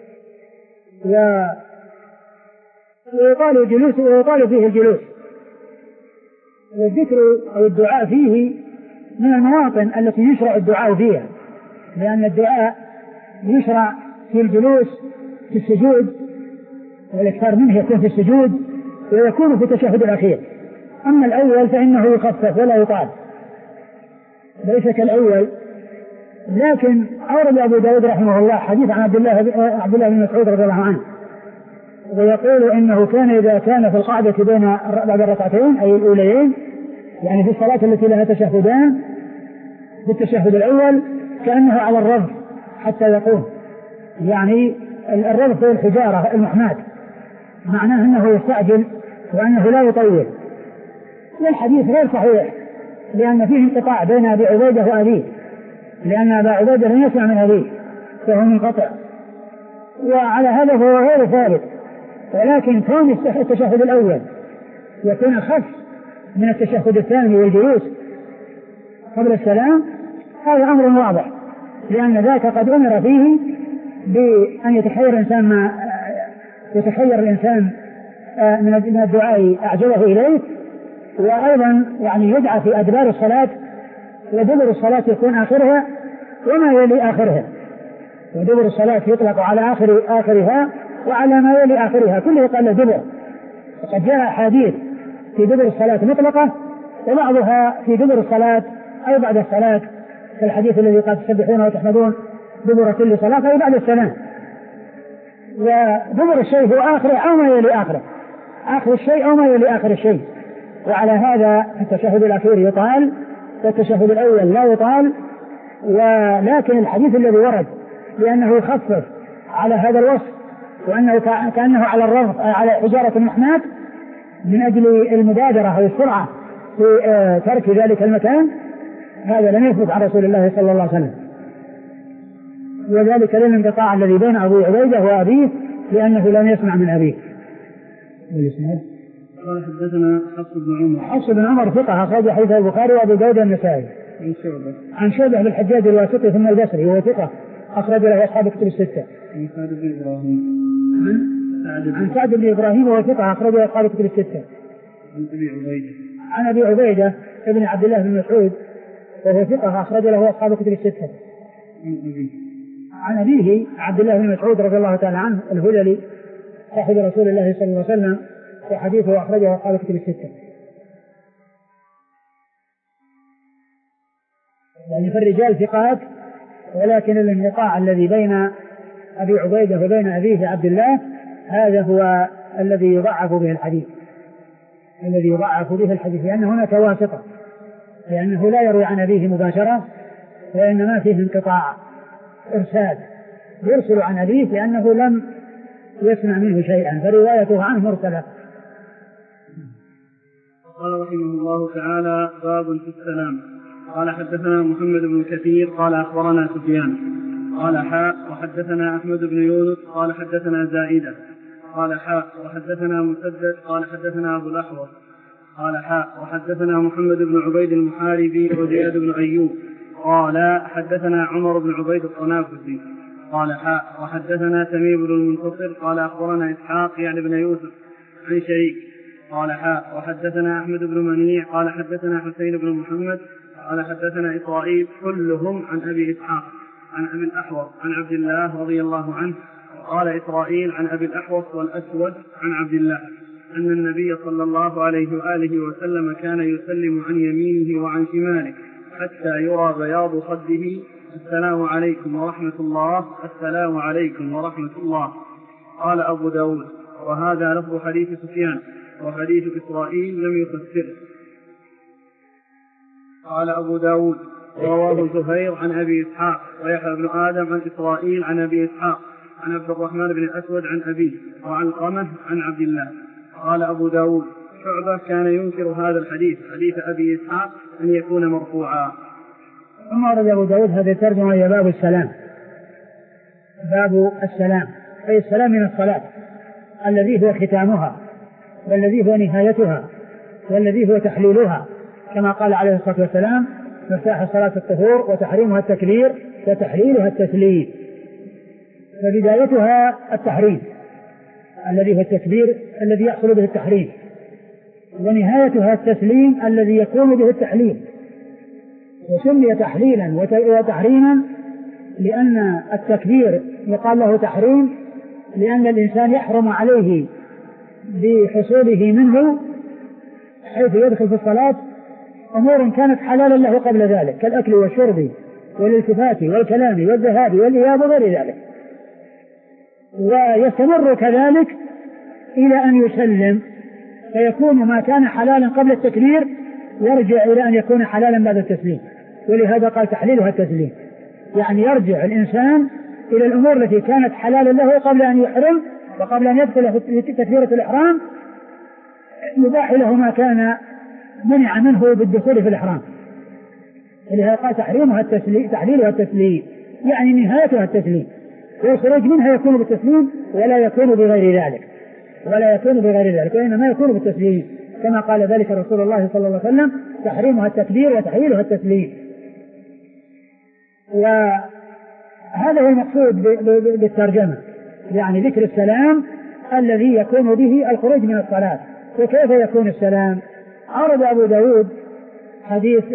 ويطال الجلوس ويطال فيه الجلوس، والذكر أو الدعاء فيه من المواطن التي يشرع الدعاء فيها، لأن الدعاء يشرع في الجلوس في السجود، والإكثار منه يكون في السجود ويكون في التشهد الأخير. أما الأول فإنه يخفف ولا يطال ليس كالأول. لكن أورد أبو داود رحمه الله حديث عن عبد الله عبد الله بن مسعود رضي الله عنه، ويقول إنه كان إذا كان في القعدة بين بعد الركعتين أي الأوليين، يعني في الصلاة التي لها تشهدان، في التشهد الأول كأنه على الرفع حتى يقوم، يعني الرضف الحجارة المحماة، معناه أنه يستعجل وأنه لا يطول. والحديث غير صحيح لأن فيه انقطاع بين أبي عبيدة وأبيه، لأن أبا عبيدة لم يسمع من أبيه فهو منقطع، وعلى هذا فهو غير ثابت. ولكن كون التشهد الأول يكون أخف من التشهد الثاني والجلوس قبل السلام هذا أمر واضح، لأن ذاك قد أمر فيه بأن يتخير الإنسان ما يتخير الإنسان من الدعاء أعجبه إليه، وأيضا يعني يدعى في أدبار الصلاة، ودبر الصلاة يكون آخرها وما يلي آخرها، ودبر الصلاة يطلق على آخر آخرها وعلى ما يلي آخرها كله قال دبر. وقد جاء أحاديث في دبر الصلاة مطلقة وبعضها في دبر الصلاة أو بعد الصلاة، كالحديث الذي قد تسبحون وتحمدون دبر كل صلاة أو بعد السلام. ودبر الشيء هو آخره أو ما يلي آخره، آخر الشيء أو ما يلي آخر الشيء. وعلى هذا التشهد الأخير يطال والتشهد الأول لا يطال، ولكن الحديث الذي ورد لأنه يخفف على هذا الوصف وأنه كأنه على الرضف على حجارة المحماة من أجل المبادرة أو السرعة في ترك ذلك المكان، هذا لم يثبت عن رسول الله صلى الله عليه وسلم، وذلك للانقطاع الذي بين أبي عبيدة وأبيه لأنه لم يسمع من أبيه. قال حدثنا حفص بن عمر. حفص بن عمر ثقة أخرج حديثه البخاري وأبو داود النسائي. عن شعبة. عن شعبة بالحجاج الواسطي ثم البصري وهو ثقة أخرج له أصحاب الكتب الستة. عن سعد بن إبراهيم. عن عن سعد بن إبراهيم وهو ثقة أخرج له أصحاب الكتب الستة. عن أبي عبيدة. عن أبي عبيدة ابن عبد الله بن مسعود وهو ثقة أخرج له أصحاب الكتب الستة. عن أبيه. عن أبيه عبد الله بن مسعود رضي الله تعالى عنه الهذلي صاحب رسول الله صلى الله عليه وسلم، وحديثه أخرجه أصحاب الكتب الستة. يعني فالرجال ثقات، ولكن الانقطاع الذي بين أبي عبيدة وبين أبيه عبد الله هذا هو الذي يضعف به الحديث، الذي يضعف به الحديث لأن هناك واسطة، لأنه لا يروي عن أبيه مباشرة وإنما فيه انقطاع إرسال، يرسل عن أبيه لأنه لم يسمع منه شيئا فروايته عنه مرسلة. قال رحمه الله تعالى باب في السلام. قال حدثنا محمد بن كثير قال أخبرنا سفيان قال حاء وحدثنا أحمد بن يونس قال حدثنا زائدة قال حاء وحدثنا مسدد قال حدثنا أبو الأحوص قال حاء وحدثنا محمد بن عبيد المحاربي وزياد بن أيوب قال حدثنا عمر بن عبيد الطنافسي قال حاء وحدثنا تميم بن المنتصر قال أخبرنا إسحاق يعني بن يوسف عن شريك قال حاء وحدثنا أحمد بن منيع قال حدثنا حسين بن محمد قال حدثنا إسرائيل كلهم عن أبي إسحاق عن أبي الأحوص عن عبد الله رضي الله عنه. قال إسرائيل عن أبي الأحوص والأسود عن عبد الله أن النبي صلى الله عليه وآله وسلم كان يسلم عن يمينه وعن شماله حتى يرى بياض خده السلام عليكم ورحمة الله السلام عليكم ورحمة الله. قال أبو داود وهذا لفظ حديث سفيان وحديث إسرائيل لم يفسره. قال أبو داود رواه زهير عن أبي إسحاق ويحيى بن آدم عن إسرائيل عن أبي إسحاق عن عبد الرحمن بن الأسود عن أبيه وعن قمه عن عبد الله. قال أبو داود شعبة كان ينكر هذا الحديث حديث أبي إسحاق أن يكون مرفوعا. ثم أرد أبو داود هذا الترجمة هي باب السلام، باب السلام أي السلام من الصلاة الذي هو ختامها والذي هو نهايتها والذي هو تحليلها، كما قال عليه الصلاة والسلام مفتاح الصلاة الطهور وتحريمها التكبير وتحليلها التسليم. فبدايتها التحريم الذي هو التكبير الذي يحصل به التحريم، ونهايتها التسليم الذي يكون به التحليل. وسمي تحليلا وتحريما لأن التكبير يقال له تحريم لأن الإنسان يحرم عليه بحصوله منه حيث يدخل في الصلاة أمور كانت حلالا له قبل ذلك كالأكل والشرب والالتفات والكلام والذهاب والإياب وغير ذلك، ويستمر كذلك إلى أن يسلم فيكون ما كان حلالا قبل التكبير يرجع إلى أن يكون حلالا بعد التسليم. ولهذا قال تحليلها التسليم، يعني يرجع الإنسان إلى الأمور التي كانت حلالا له قبل أن يحرم وقبل أن يدخل في تكبيرة الإحرام يباح له ما كان منع منه بالدخول في الإحرام. لهذا قال تحريمها التسليم تحليلها التسليم يعني نهايتها التسليم، والخروج منها يكون بالتسليم ولا يكون بغير ذلك ولا يكون بغير ذلك وإنما يكون بالتسليم كما قال ذلك رسول الله صلى الله عليه وسلم تحريمها التكبير وتحليلها التسليم. وهذا هو المقصود بالترجمة، يعني ذكر السلام الذي يكون به الخروج من الصلاة. وكيف يكون السلام؟ عرض أبو داود حديث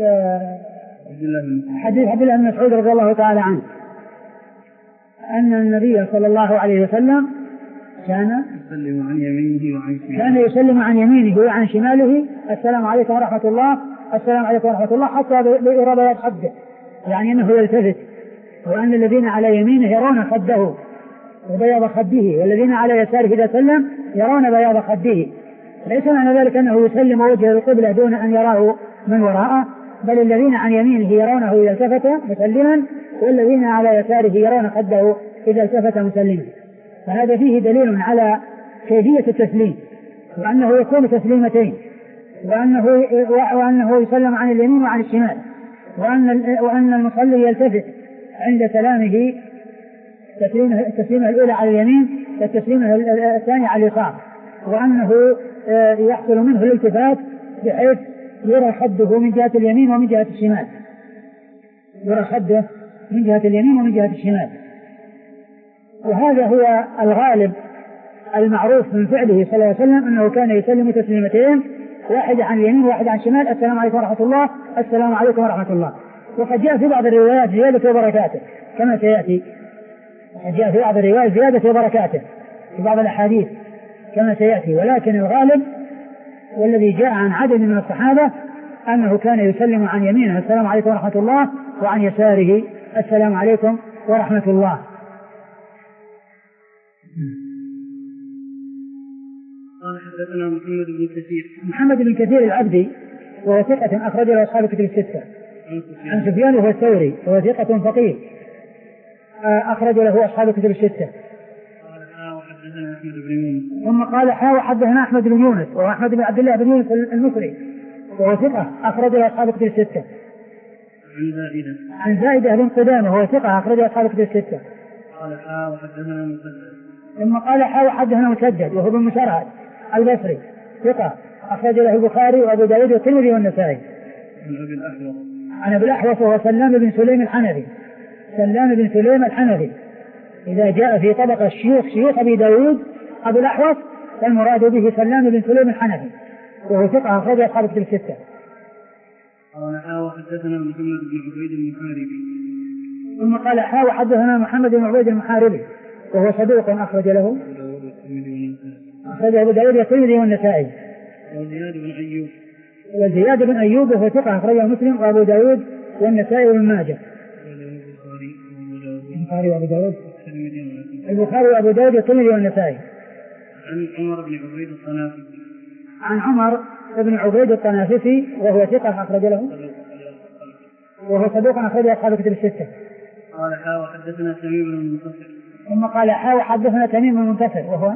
حديث عبد الله بن مسعود رضي الله تعالى عنه أن النبي صلى الله عليه وسلم كان يسلم عن يمينه وعن شماله كان يسلم عن يمينه وعن شماله السلام عليكم ورحمة الله السلام عليكم ورحمة الله حتى بإرادة خده، يعني أنه يلتفت، وأن الذين على يمينه يرون خده وبياض خده والذين على يساره إذا سلم يرون بياض خده. ليس معنى ذلك أنه يسلم وجه القبلة دون أن يراه من وراءه، بل الذين عن يمينه يرونه إذا التفت مسلما والذين على يساره يرون خده إذا التفت مسلما. فهذا فيه دليل على كيفية التسليم وأنه يكون تسليمتين وأنه, وأنه يسلم عن اليمين وعن الشمال، وأن, وأن المصلي يلتفت عند سلامه التسليمة الأولى على اليمين والتسليمة الثانية على اليسار، وأنه يحصل منه الالتفات بحيث يرى خده من جهة اليمين ومن جهة الشمال يرى خده من جهة اليمين ومن جهة الشمال. وهذا هو الغالب المعروف من فعله صلى الله عليه وسلم أنه كان يسلم تسليمتين، واحدة عن اليمين وواحدة عن الشمال، السلام عليكم ورحمة الله السلام عليكم ورحمة الله. وقد جاء في بعض الروايات زيادة وبركاته كما سيأتي، وقد جاء في بعض الروايات زيادة وبركاته في بعض الأحاديث كما سيأتي، ولكن الغالب والذي جاء عن عدد من الصحابة أنه كان يسلم عن يمينه السلام عليكم ورحمة الله وعن يساره السلام عليكم ورحمة الله. قال حدثنا محمد بن كثير محمد بن كثير العبدي وهو ثقة أخرج له أصحاب الكتب الستة. عن سفيان وهو الثوري وهو ثقة فقيه أخرج له أصحاب الكتب الستة. قال حا وحدثنا أحمد بن يونس ثم قال حا وحدثنا أحمد بن يونس وهو أحمد بن عبد الله بن يونس المصري وهو ثقة أخرج له أصحاب الكتب الستة. عن زائدة عن زائدة بن قدامة وهو ثقة أخرج له أصحاب الكتب الستة. قال حا وحدثنا مسدد ثم قال حا وحدثنا مسدد وهو بن مسرهد البصري ثقة أخرج له البخاري وأبو داود والترمذي والنسائي. عن أبي الأحوص عن أبي الأحوص وهو سلام بن سليم الحنفي سلام بن سليم الحنفي إذا جاء في طبق الشيوخ شيوخ أبي داود أبو الأحوص فالمراد به سلام بن سليم الحنفي وهو ثقة أخرج أصحاب الكتب الستة. قال حا وحدثنا محمد بن عبيد المحاربي ثم قال حا وحدثنا محمد بن عبيد المحاربي وهو صدوق أخرج له أخرج أبو داود والترمذي والنسائي. وزياد بن أيوب وزياد بن أيوب وهو ثقة أخرجه مسلم وأبو داود والنسائي وابن ماجه. البخاري وأبو داود البخاري وأبو داود والترمذي والنسائي. عن عمر بن عبيد الطنافسي عن عمر بن عبيد الطنافسي وهو ثقة أخرج له وهو صدوق أخرجه أصحاب الكتب الستة. قال حا وحدثنا تميم بن المنتصر ثم قال حا وحدثنا تميم بن المنتصر وهو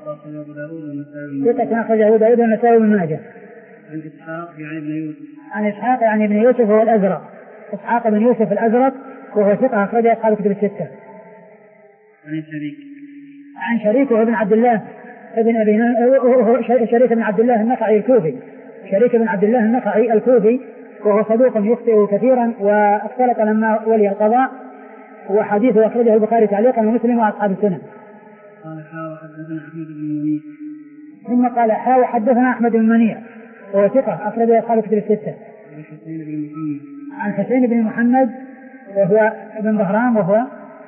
ثقة أخرجه أبو داود والنسائي وابن ماجه. عن إسحاق يعني ابن يوسف عن إسحاق يعني ابن يوسف وهو الأزرق إسحاق بن يوسف الأزرق وهو ثقة أخرجه أصحاب الكتب الستة. عن شريك عن شريك وابن عبد الله ابن أبي شريك بن عبد الله النخعي الكوفي شريك بن عبد الله النخعي الكوفي وهو صدوق يخطئ كثيرا واختلط لما ولي القضاء وحديثه أخرجه البخاري تعليقا ومسلم وأصحاب السنن. قال حا وحدثنا أحمد بن منيع ثم قال حا وحدثنا أحمد بن منيع وهو ثقة أخرجه أصحاب الكتب الستة. عن حسين بن محمد عن حسين بن محمد وهو ابن بهرام وهو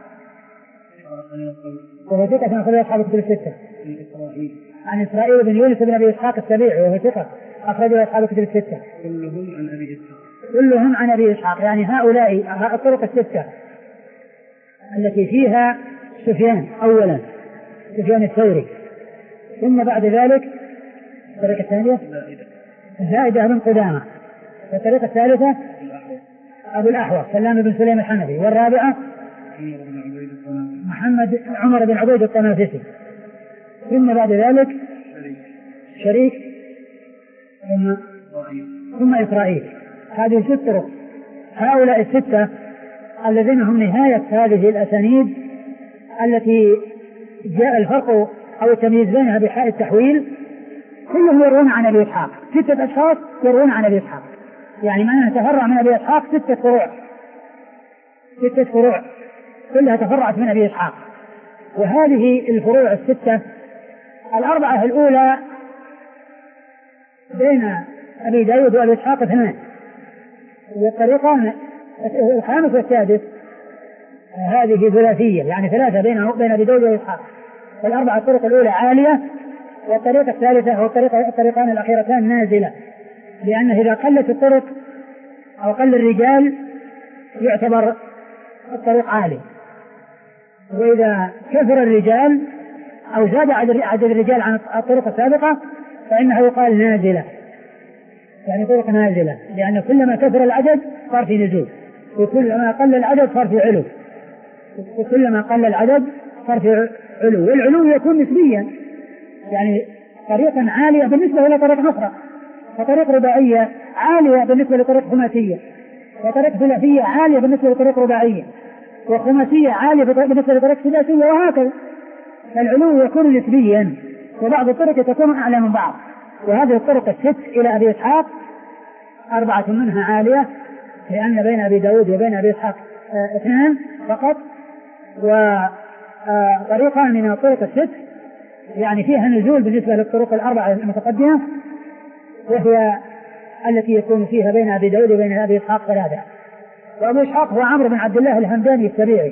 وهو ثقة أخرجه أصحاب الكتب الستة. عن إسرائيل عن إسرائيل بن يونس بن أبي إسحاق السبيعي وهو ثقة أخرجه أصحاب الكتب الستة. كلهم عن أبي إسحاق كلهم عن أبي إسحاق يعني هؤلاء الطرق الستة التي فيها سفيان أولا سفيان الثوري ثم بعد ذلك الطريقة الثانية زائدة بن قدامة والطريقة الثالثة أبو الأحوص سلام بن سليم الحنفي والرابعة محمد عمر بن عبيد الطنافسي. ثم بعد ذلك شريك ثم ثم إسرائيل. هذه ست طرق. هؤلاء الستة الذين هم نهاية هذه الأسانيد التي جاء الفرق أو التمييز بينها بحاء التحويل، كلهم يروون عن أبي إسحاق. ستة أشخاص يروون عن أبي إسحاق، يعني من تفرع من أبي إسحاق ستة فروع، ستة فروع كلها تفرعت من أبي إسحاق. وهذه الفروع الستة الأربعة الأولى بين أبي داود وأبي إسحاق اثنان، والطريقان الخامس والسادس هذه ثلاثية، يعني ثلاثة بين بين أبي داود وأبي إسحاق. والأربعة الطرق الأولى عالية، والطريقة الثالثة والطريقة الطريقان الأخيرتان نازلة، لأن إذا قلت الطرق أو قل الرجال يعتبر الطريق عالي، وإذا كثر الرجال أو زاد عدد الرجال عن الطرق السابقة فإنه يقال نازلة، يعني طرق نازلة، لأن كلما كثر العدد صار في نزول، وكلما قل العدد صار في علو، وكلما قل العدد صار في علو. والعلو يكون نسبيا، يعني طريقا عالية بالنسبة إلى طريق أخرى، وطريق رباعية عالية بالنسبة لطريق خماسية، وطريق ثلاثية عالية بالنسبة لطريق رباعية، وخماسية عالية بالنسبة لطريق ثلاثية، وهكذا. فالعلو يكون نسبيا، وبعض الطرق تكون أعلى من بعض. وهذه الطرق الست إلى أبي إسحاق أربعة منها عالية، لأن بين أبي داود وبين أبي إسحاق اثنان فقط، وطريقان من الطرق الست يعني فيها نزول بالنسبة للطرق الأربعة المتقدمة، وهي التي يكون فيها بين أبي داود وبين أبي إسحاق ثلاثة. وأبو إسحاق هو عمرو بن عبد الله الهمداني السبيعي.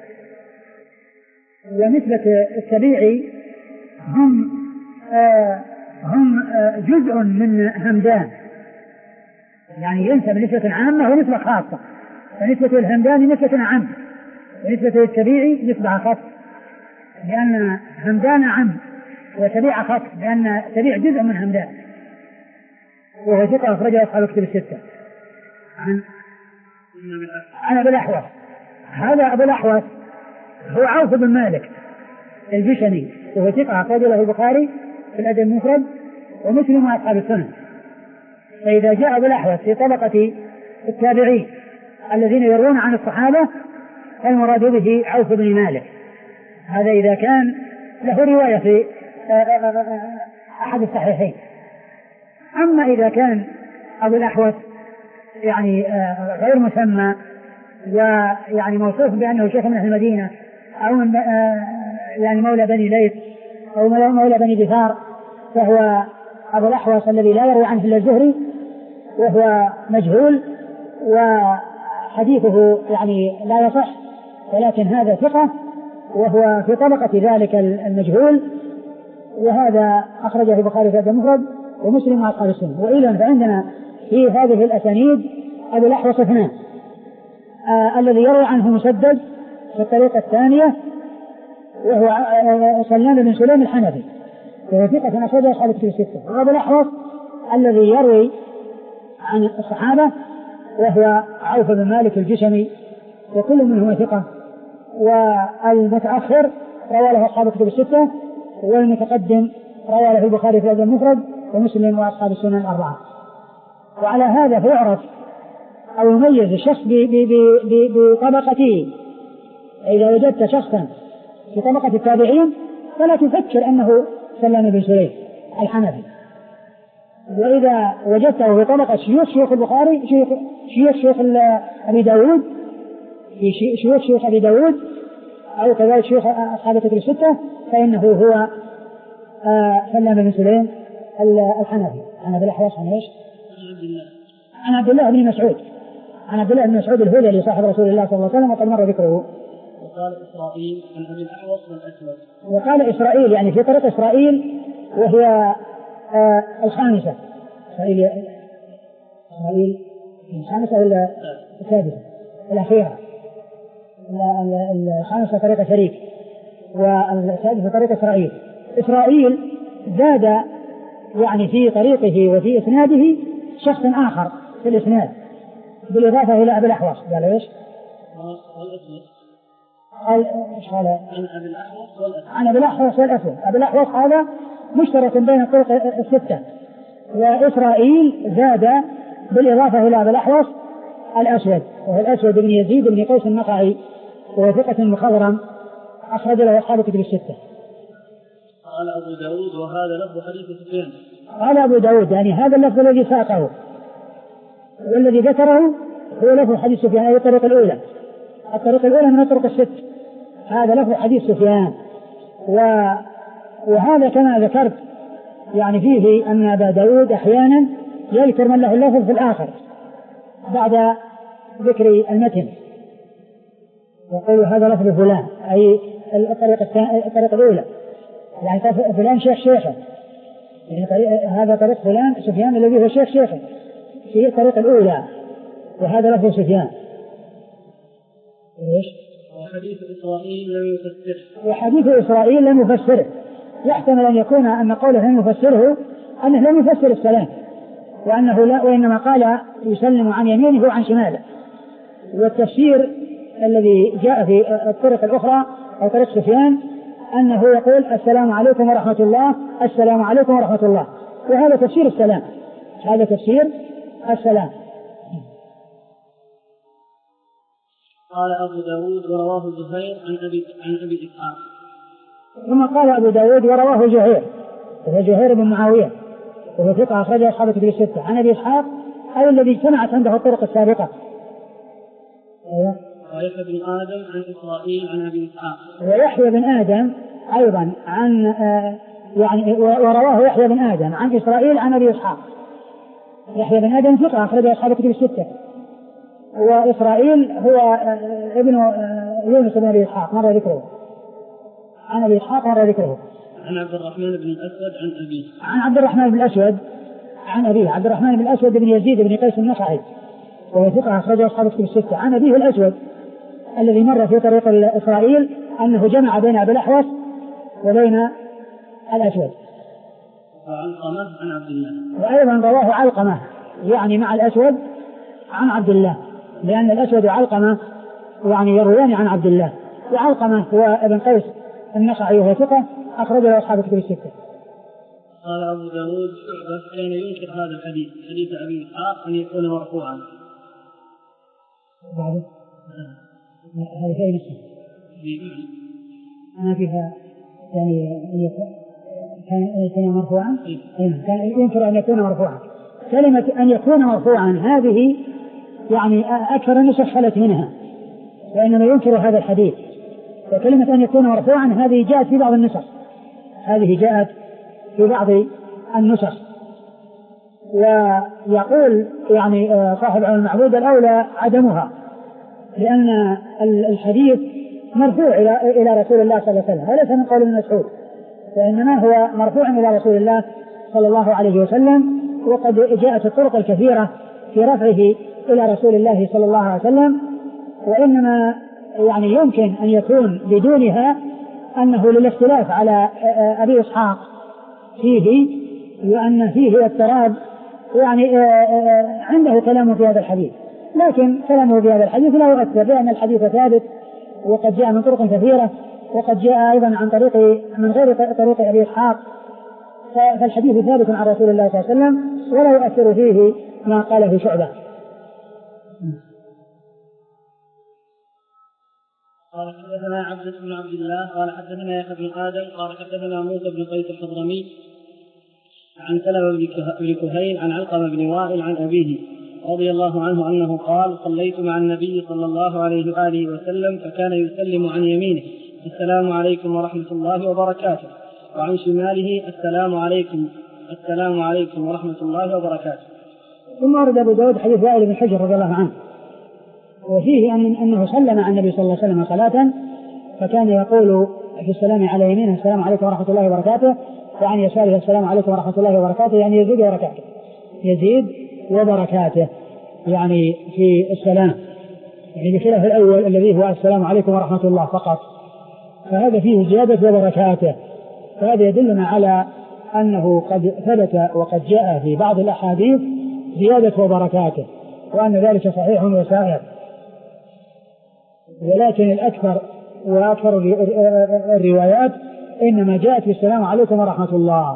ونسبة السبيعي هم آه هم آه جزء من همدان، يعني ينسب نسبة عامة ونسبة خاصة، فنسبة الهمداني نسبة عامة، ونسبة السبيعي نسبة خاصة، لأن همدان عام وسبيع خاص، لأن سبيع جزء من همدان. وهو ثقة أخرجه أصحاب الكتب الستة. عن عن أبي الأحوص. هذا أبو الأحوص هو عوف بن مالك الجشني، وهو ثقة أخرجه له البخاري في الأدب المفرد ومسلم وأصحاب السنن. فإذا جاء أبو الأحوص في طبقة التابعين الذين يروون عن الصحابة فالمراد به عوف بن مالك، هذا إذا كان له رواية في أحد الصحيحين. أما إذا كان أبو الأحوص يعني غير مسمى ويعني موصوف بأنه شيخ من أهل المدينة أو من يعني مولى بني ليث أو مولى بني دثار، فهو أبو الأحوص الذي لا يروي عنه إلا الزهري، وهو مجهول وحديثه يعني لا يصح، ولكن هذا ثقة وهو في طبقة ذلك المجهول. وهذا أخرجه البخاري في الأدب المفرد ومسلم وأصحاب السنن. وإذا فعندنا في هذه الأسانيد أبو الأحوص اثنان، آه الذي يروي عنه مسدد في الطريقة الثانية وهو آه سلمان بن سليم الحنفي، وهو ثقة أخرجه أصحاب الكتب الستة. وأبو الأحوص الذي يروي عن الصحابة وهو عوف بن مالك الجشمي، وكل منهم ثقة. والمتأخر روى له أصحاب الكتب الستة، والمتقدم روى له البخاري في الأدب المفرد ومسلم وأصحاب السنن الأربعة. وعلى هذا فيعرف أو يميز الشخص بطبقته. إذا وجدت شخصا في طبقة التابعين فلا تفكر أنه سلمان بن سليم الحنفي، وإذا وجدته في طبقة شيوخ شيوخ البخاري شيوخ شيوخ شيوخ أبي داود في شيوخ شيوخ أبي داود أو كذلك شيوخ أصحاب الكتب الستة فإنه هو آه سلمان بن سليم الحنفي. عن أبي الأحوص عن إيش؟ عن عبد الله بن مسعود، عن عبد الله بن مسعود الهذلي صاحب رسول الله صلى الله عليه وسلم وقد مر ذكره. وقال إسرائيل عن أبي الأحوص والأسود. وقال إسرائيل يعني في طريق إسرائيل وهي آه الخامسة. إسرائيل إسرائيل الخامسة ولا السادسة الأخيرة؟ الخامسة طريق شريك والسادسة طريق إسرائيل. إسرائيل زاد يعني في طريقه وفي إسناده شخص آخر في الإسناد بالإضافة إلى أبي الأحوص. قال إيش؟ قال ايش قال؟ عن ابي الاحوص والاسود. عن ابي الاحوص والاسود. ابي الاحوص هذا مشترك بين الطرق السته، واسرائيل زاد بالاضافه الى ابي الاحوص الاسود، وهو الاسود بن يزيد بن قيس النخعي، وهو ثقة مخضرم اخرج له اصحاب الكتب السته. قال ابو داود وهذا لفظ حديث سفيان. قال ابو داود يعني هذا اللفظ الذي ساقه والذي ذكره هو لفظ حديث سفيان، هذه الطريقة الأولى. الطريقة الأولى من الطرق الست، هذا لفظ حديث سفيان. و... وهذا كما ذكرت يعني فيه أن أبا داود أحيانا يذكر من له اللفظ في الآخر بعد ذكر المتن، يقول هذا لفظ فلان، أي الطريقة, الطريقة الأولى، يعني فلان شيخ شيخه، يعني طريق... هذا طريق فلان سفيان الذي هو شيخ شيخه في الطريقة الأولى، وهذا لفظ سفيان. إيش؟ وحديث إسرائيل لم يفسره. وحديث إسرائيل لم يفسره، يحتمل أن يكون أن قوله لم يفسره أنه لم يفسر السلام، وأنه لا، وإنما قال يسلم عن يمينه وعن شماله. والتفسير الذي جاء في الطرق الأخرى أو طريق سفيان أنه يقول السلام عليكم ورحمة الله، السلام عليكم ورحمة الله، وهذا تفسير السلام، هذا تفسير السلام. قال أبو داود ورواه زهير عن أبي عن أبي إسحاق. ثم قال أبو داود ورواه زهير، وهو زهير بن معاوية، وهو ثقة أخرجه أصحاب الكتب الستة، عن أبي إسحاق أي الذي اجتمعت عنده الطرق السابقة. أيوه. ويحيى بن آدم عن إسرائيل عن أبي إسحاق. ويحيى بن آدم أيضا عن آه يعني ورواه يحيى بن آدم عن إسرائيل عن أبي إسحاق. يحيى بن آدم ثقة أخرجه أصحاب الكتب الستة، وإسرائيل هو ابن يونس بن أبي إسحاق مر ذكره، عن أبي إسحاق مر ذكره. عن عبد الرحمن بن الأسود عن أبيه. عن عبد الرحمن بن الأسود عن أبيه، عبد الرحمن بن الأسود بن يزيد بن قيس النخعي، وهو ثقة أخرجه أصحاب الكتب الستة. عن أبيه الأسود الذي مر في طريق إسرائيل أنه جمع بين أبي الأحوص وبين الأسود. وعلقمة عن عبد الله. وأيضا رواه علقمة يعني مع الأسود عن عبد الله، لأن الأسود وعلقمة يعني يرويان عن عبد الله، وعلقمة هو ابن قيس النخعي وهو ثقة أخرج له أصحاب الكتب الستة. قال أبو داود شعبة كان ينكر هذا الحديث، حديث أبي إسحاق أن يكون مرفوعا. بعده هذه في أي نسخة؟ أنا فيها يعني كان يكون مرفوعا، كان ينكر أن يكون مرفوعا. كلمة أن يكون مرفوعا هذه يعني أكثر النسخ خلت منها، وإنما ينكر هذا الحديث. وكلمة أن يكون مرفوعا هذه جاءت في بعض النسخ، هذه جاءت في بعض النسخ. ويقول يعني صاحب علم المعبود الأولى عدمها، لأن الحديث مرفوع إلى إلى رسول الله صلى الله عليه وسلم، وليس من قول ابن مسعود، وإنما هو مرفوع إلى رسول الله صلى الله عليه وسلم. وقد جاءت الطرق الكثيرة في رفعه إلى رسول الله صلى الله عليه وسلم، وإنما يعني يمكن أن يكون بدونها أنه للاختلاف على أبي إسحاق فيه، وأن فيه اضطراب يعني عنده كلام في هذا الحديث، لكن كلامه في هذا الحديث لا يؤثر، لأن الحديث ثابت وقد جاء من طرق كثيرة، وقد جاء أيضا عن طريق من غير طريق أبي إسحاق، فالحديث ثابت عن رسول الله صلى الله عليه وسلم ولا يؤثر فيه ما قاله شعبة. قال حدثنا عبد بن عبد الله قال حدثنا يحيى بن آدم قال حدثنا موسى بن قيس الحضرمي عن سلمة بن كهيل عن علقمة بن وائل عن أبيه رضي الله عنه أنه قال صليت مع النبي صلى الله عليه وآله وسلم فكان يسلم عن يمينه السلام عليكم ورحمة الله وبركاته، وعن شماله السلام عليكم السلام عليكم ورحمة الله وبركاته. ثم ورد أبو داود حديث وائل بن حجر رضي الله عنه، وفيه أن أنه سلم عن النبي صلى الله عليه وسلم صلاة فكان يقول في السلام على يمينه السلام عليكم ورحمة الله وبركاته، وعن يساره السلام عليكم ورحمة الله وبركاته، يعني يزيد وبركاته يزيد وبركاته يعني في السلام، يعني بخلاف الأول الذي هو السلام عليكم ورحمة الله فقط، فهذا فيه زيادة وبركاته. فهذا يدلنا على أنه قد ثبت وقد جاء في بعض الأحاديث زيادة وبركاته، وأن ذلك صحيح وسائر، ولكن الأكثر وأكثر الروايات إنما جاءت بالسلام عليكم ورحمة الله.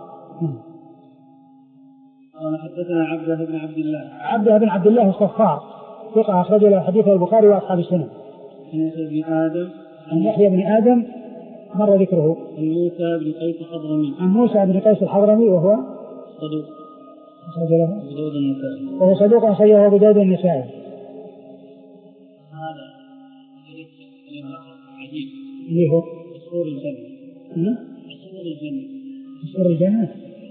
قال حدثنا عبده بن عبد الله عبده بن عبد الله الصخار ثقة أخرج له حديثه البخاري وأصحاب السنن. يحيى بن آدم عن يحيى بن آدم مر ذكره. عن موسى بن قيس الحضرمي عن موسى بن قيس الحضرمي وهو صدوق بدود النسائي وهو صدوق أخرجه بدود النسائي. هذا عجيب اللي هو أسطور الجنة. أسطور الجنة أسطور الجنة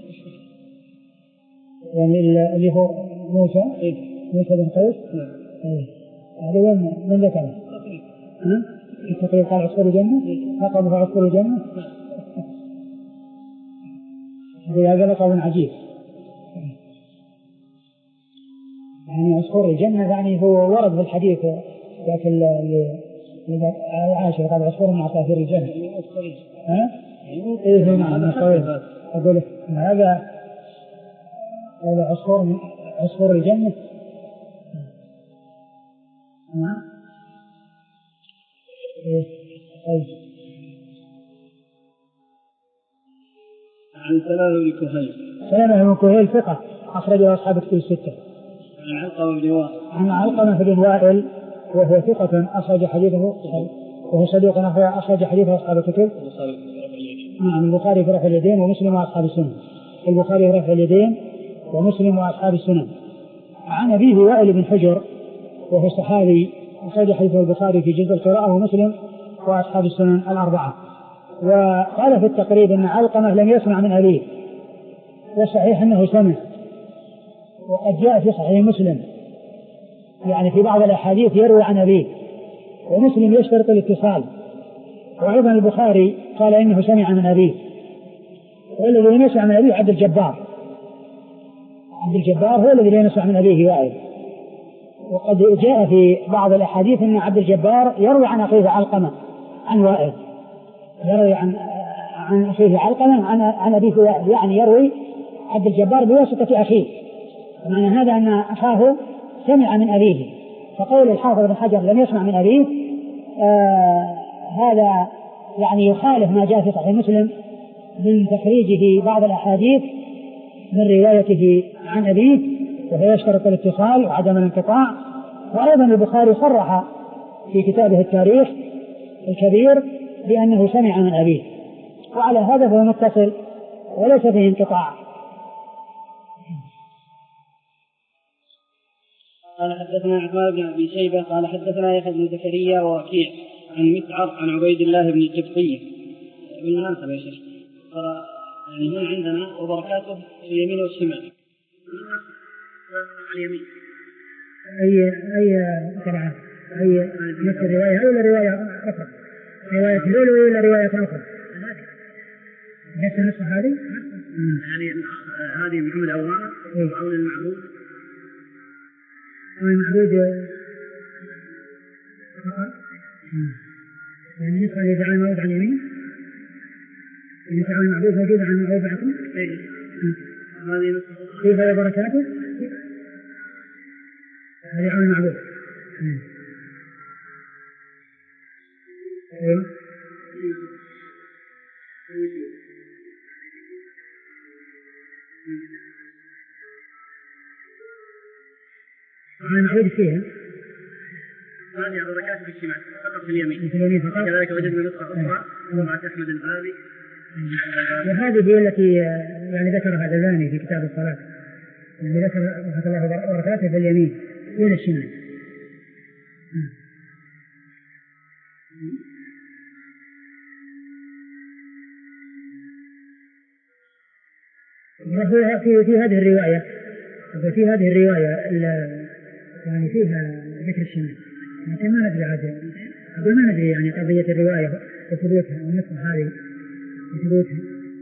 يعني اللي هو موسى إيه؟ موسى بن قيس إيه؟ هذا وين من ذكره؟ ها؟ التقريب قال عصفور الجنة لقبه عصفور الجنة. هذا لقب عجيب يعني عصفور الجنة يعني هو ورد في الحديث لكن العاشر قال عصفور من عصافير الجنة. ها؟ إيه نعم أقول هذا هذا عصفور عصفور الجنة. ها؟ إيه أي عن سلامة بن كهيل. سلامة بن كهيل ثقة أخرجه أصحاب الكتب الستة. عن علقمة بن وائل. عن علقمة بن وائل وهو ثقة أخرج حديثه وهو صدوق أخرج حديثه أصحاب الكتب. نعم البخاري في رفع اليدين ومسلم وأصحاب السنن. البخاري في رفع اليدين ومسلم وأصحاب السنن. عن أبيه وائل بن حجر وهو صحابي أخرج حديثه البخاري في جزء القراءة ومسلم وأصحاب السنن الأربعة. وقال في التقريب أن علقمة لم يسمع من أبيه والصحيح أنه سمع. وقد جاء في صحيح مسلم يعني في بعض الأحاديث يروي عن أبيه ومسلم يشترط الاتصال. وأيضا البخاري قال إنه سمع من أبيه والذي لم يسمع من أبيه عبد الجبار. عبد الجبار هو الذي لم يسمع من أبيه وائل. وقد جاء في بعض الأحاديث أن عبد الجبار يروي عن أخيه علقمة عن وائل يروي عن عن أخيه علقمة عن عن أبيه وائل يعني يروي عبد الجبار بواسطة أخيه. معنى هذا أن أخاه سمع من أبيه. فقول الحافظ بن حجر لم يسمع من أبيه آه هذا يعني يخالف ما جاء في صحيح مسلم من تخريجه بعض الأحاديث من روايته عن أبيه وهو يشترط الاتصال وعدم الانقطاع. وأيضا البخاري صرح في كتابه التاريخ الكبير بأنه سمع من أبيه وعلى هذا فهو متصل وليس فيه انقطاع. قال حدثنا عثمان بن أبي شيبة قال حدثنا يحيى بن زكريا ووكيع عن مسعر عن عبيد الله بن القبطي. بالمناسبة يا شيخ ترى يعني هنا عندنا وبركاته في اليمين والشمال. اليمين أي أي قراءة أي نفس الرواية أو رواية أخرى رواية الأولى ولا رواية أخرى نفس النسخة هذه يعني هذه محمد أوراق وعون المعبود عون المعبود يعني النسخة اللي جعل المعبود عن يمين النسخة عون المعبود موجودة عن أربعة هذه نسخة كيف هي بركاته هذه عون المعبود. ايوه عون المعبود فيها هذه بركاته في الشمال فقط في اليمين فقط. كذلك وجدنا نسخة أخرى مع أحمد البابي. وهذه هي التي يعني ذكرها الألباني في كتاب الصلاة اللي ذكر رحمة الله وبركاته في اليمين إلى الشمال. في في هذه الرواية في هذه الرواية يعني فيها ذكر الشمال لكن ما ندري عاد أقول ما ندري يعني قضية الرواية وثبوتها والنسخة هذه وثبوتها.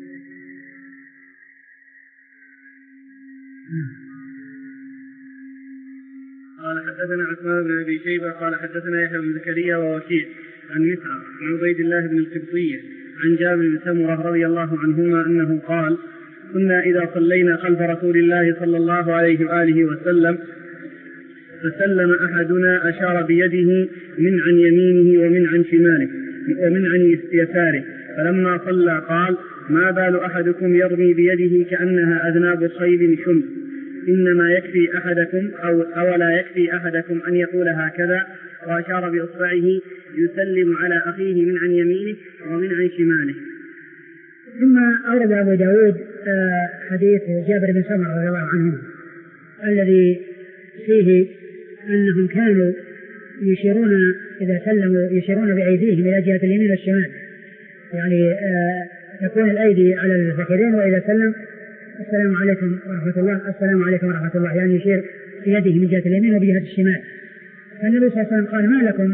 قال حدثنا عثمان بن أبي شيبة قال حدثنا يحيى بن زكريا ووكيع عن مسعر عن عبيد الله بن القبطي عن جابر بن سمرة رضي الله عنهما أنه قال كنا إذا صلينا خلف رسول الله صلى الله عليه وآله وسلم فسلم أحدنا أشار بيده من عن يمينه ومن عن شماله ومن عن يساره، فلما صلى قال: ما بال أحدكم يرمي بيده كأنها أذناب خيل شمس، إنما يكفي أحدكم أو, أو لا يكفي أحدكم أن يقول هكذا، وأشار بإصبعه يسلم على أخيه من عن يمينه ومن عن شماله. ثم أورد أبو داود حديث جابر بن سمرة رضي الله عنه الذي فيه أنهم كانوا يشيرون إذا سلموا يشيرون بأيديهم إلى جهة اليمين والشمال، يعني تكون الأيدي على الفخذين، وإذا سلم السلام عليكم ورحمة الله السلام عليكم ورحمة الله، يعني يشير بيده من جهة اليمين وبجهة الشمال. فالنبي صلى الله عليه وسلم قال: ما لكم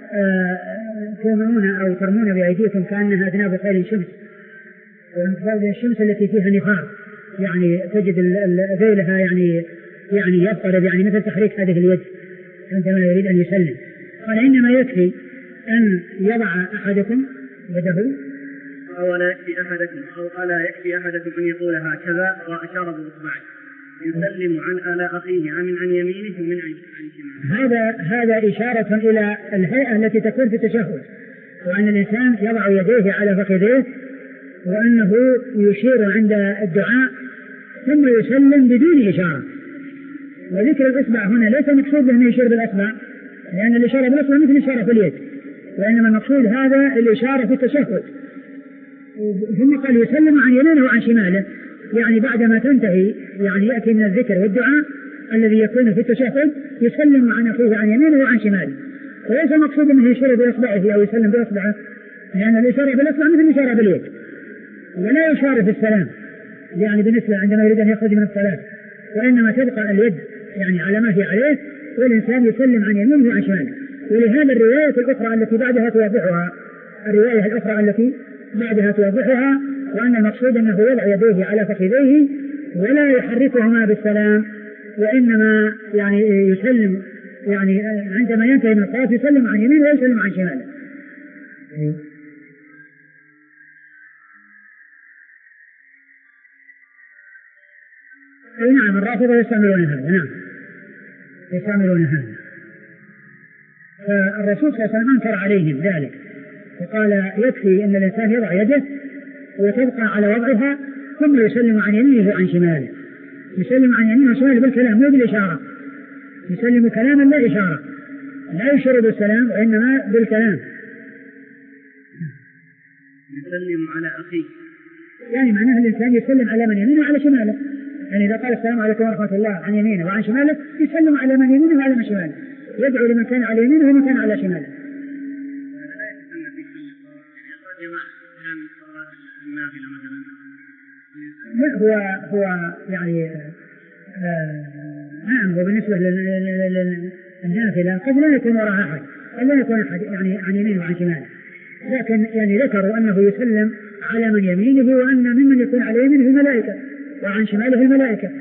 تؤمنون أو ترمون بأيديكم كأنها أذناب خيل شمس، وانتفاض الشمس التي فيها نفاق، يعني تجد ذيلها يعني يعني يضطرب، يعني مثل تحريك هذه اليد عندما يريد أن يسلم. قال: إنما يكفي أن يضع أحدكم يده أو لا يكفي أحدكم أو ألا يكفي أحدكم أن يقول هكذا، وأشار بإصبعه يسلم عن على أخيه من عن يمينه ومن عن شماله. هذا هذا إشارة إلى الهيئة التي تكون في التشهد، وأن الإنسان يضع يديه على فخذيه، وأنه يشير عند الدعاء ثم يسلم بدون إشارة. وذكر الإصبع هنا ليس مقصود أن يشير بالإصبع، لأن الإشارة بالإصبع مثل الإشارة في اليد، وإنما المقصود هذا الإشارة في التشهد. ثم قال: يسلم عن يمينه وعن شماله، يعني بعدما تنتهي يعني يأتي من الذكر والدعاء الذي يكون في التشهد يسلم عن أخيه عن يمينه وعن شماله، وليس مقصود أنه يشير بإصبعه أو يسلم بإصبعه، لأن الإشارة بالإصبع مثل الإشارة باليد، ولا يشار في السلام يعني بالنسبة عندما يريد أن يخرج من الصلاة، وإنما تبقى اليد يعني على ما هي عليه، والإنسان يسلم عن يمينه وعن شماله. ولهذا الرواية الأخرى التي بعدها توضحها، الرواية الأخرى التي بعدها توضحها وأن المقصود أنه يضع يديه على فخذيه ولا يحركهما بالسلام، وإنما يعني يسلم يعني عندما ينتهي من الصلاة يسلم عن يمينه ويسلم عن شماله. أي نعم، الرافضة يستعملون هذا، نعم يستعملون هذا. فالرسول صلى الله عليه وسلم أنكر عليهم ذلك، وقال: يكفي أن الإنسان يضع يده وتبقى على وضعها ثم يسلم عن يمينه وعن شماله. يسلم عن يمينه وشماله بالكلام مو بالإشارة، يسلم كلاما لا إشارة، لا يشير بالسلام وإنما بالكلام. يسلم على أخيه، يعني معناه الإنسان يسلم على من يمينه وعلى شماله، يعني إذا قال السلام عليكم ورحمة الله عن يمينه وعن شماله يسلم على من يمينه وعلى من شماله، يدعو لمن كان على يمينه ومن كان على شماله. لا هو هو يعني آه نعم، هو بالنسبة للنافلة قد لا يكون وراء أحد، قد لا يكون أحد يعني عن يمينه وعن شماله، لكن يعني ذكروا أنه يسلم على من يمينه، وأن ممن يكون على يمينه الملائكة وعن شماله الملائكة.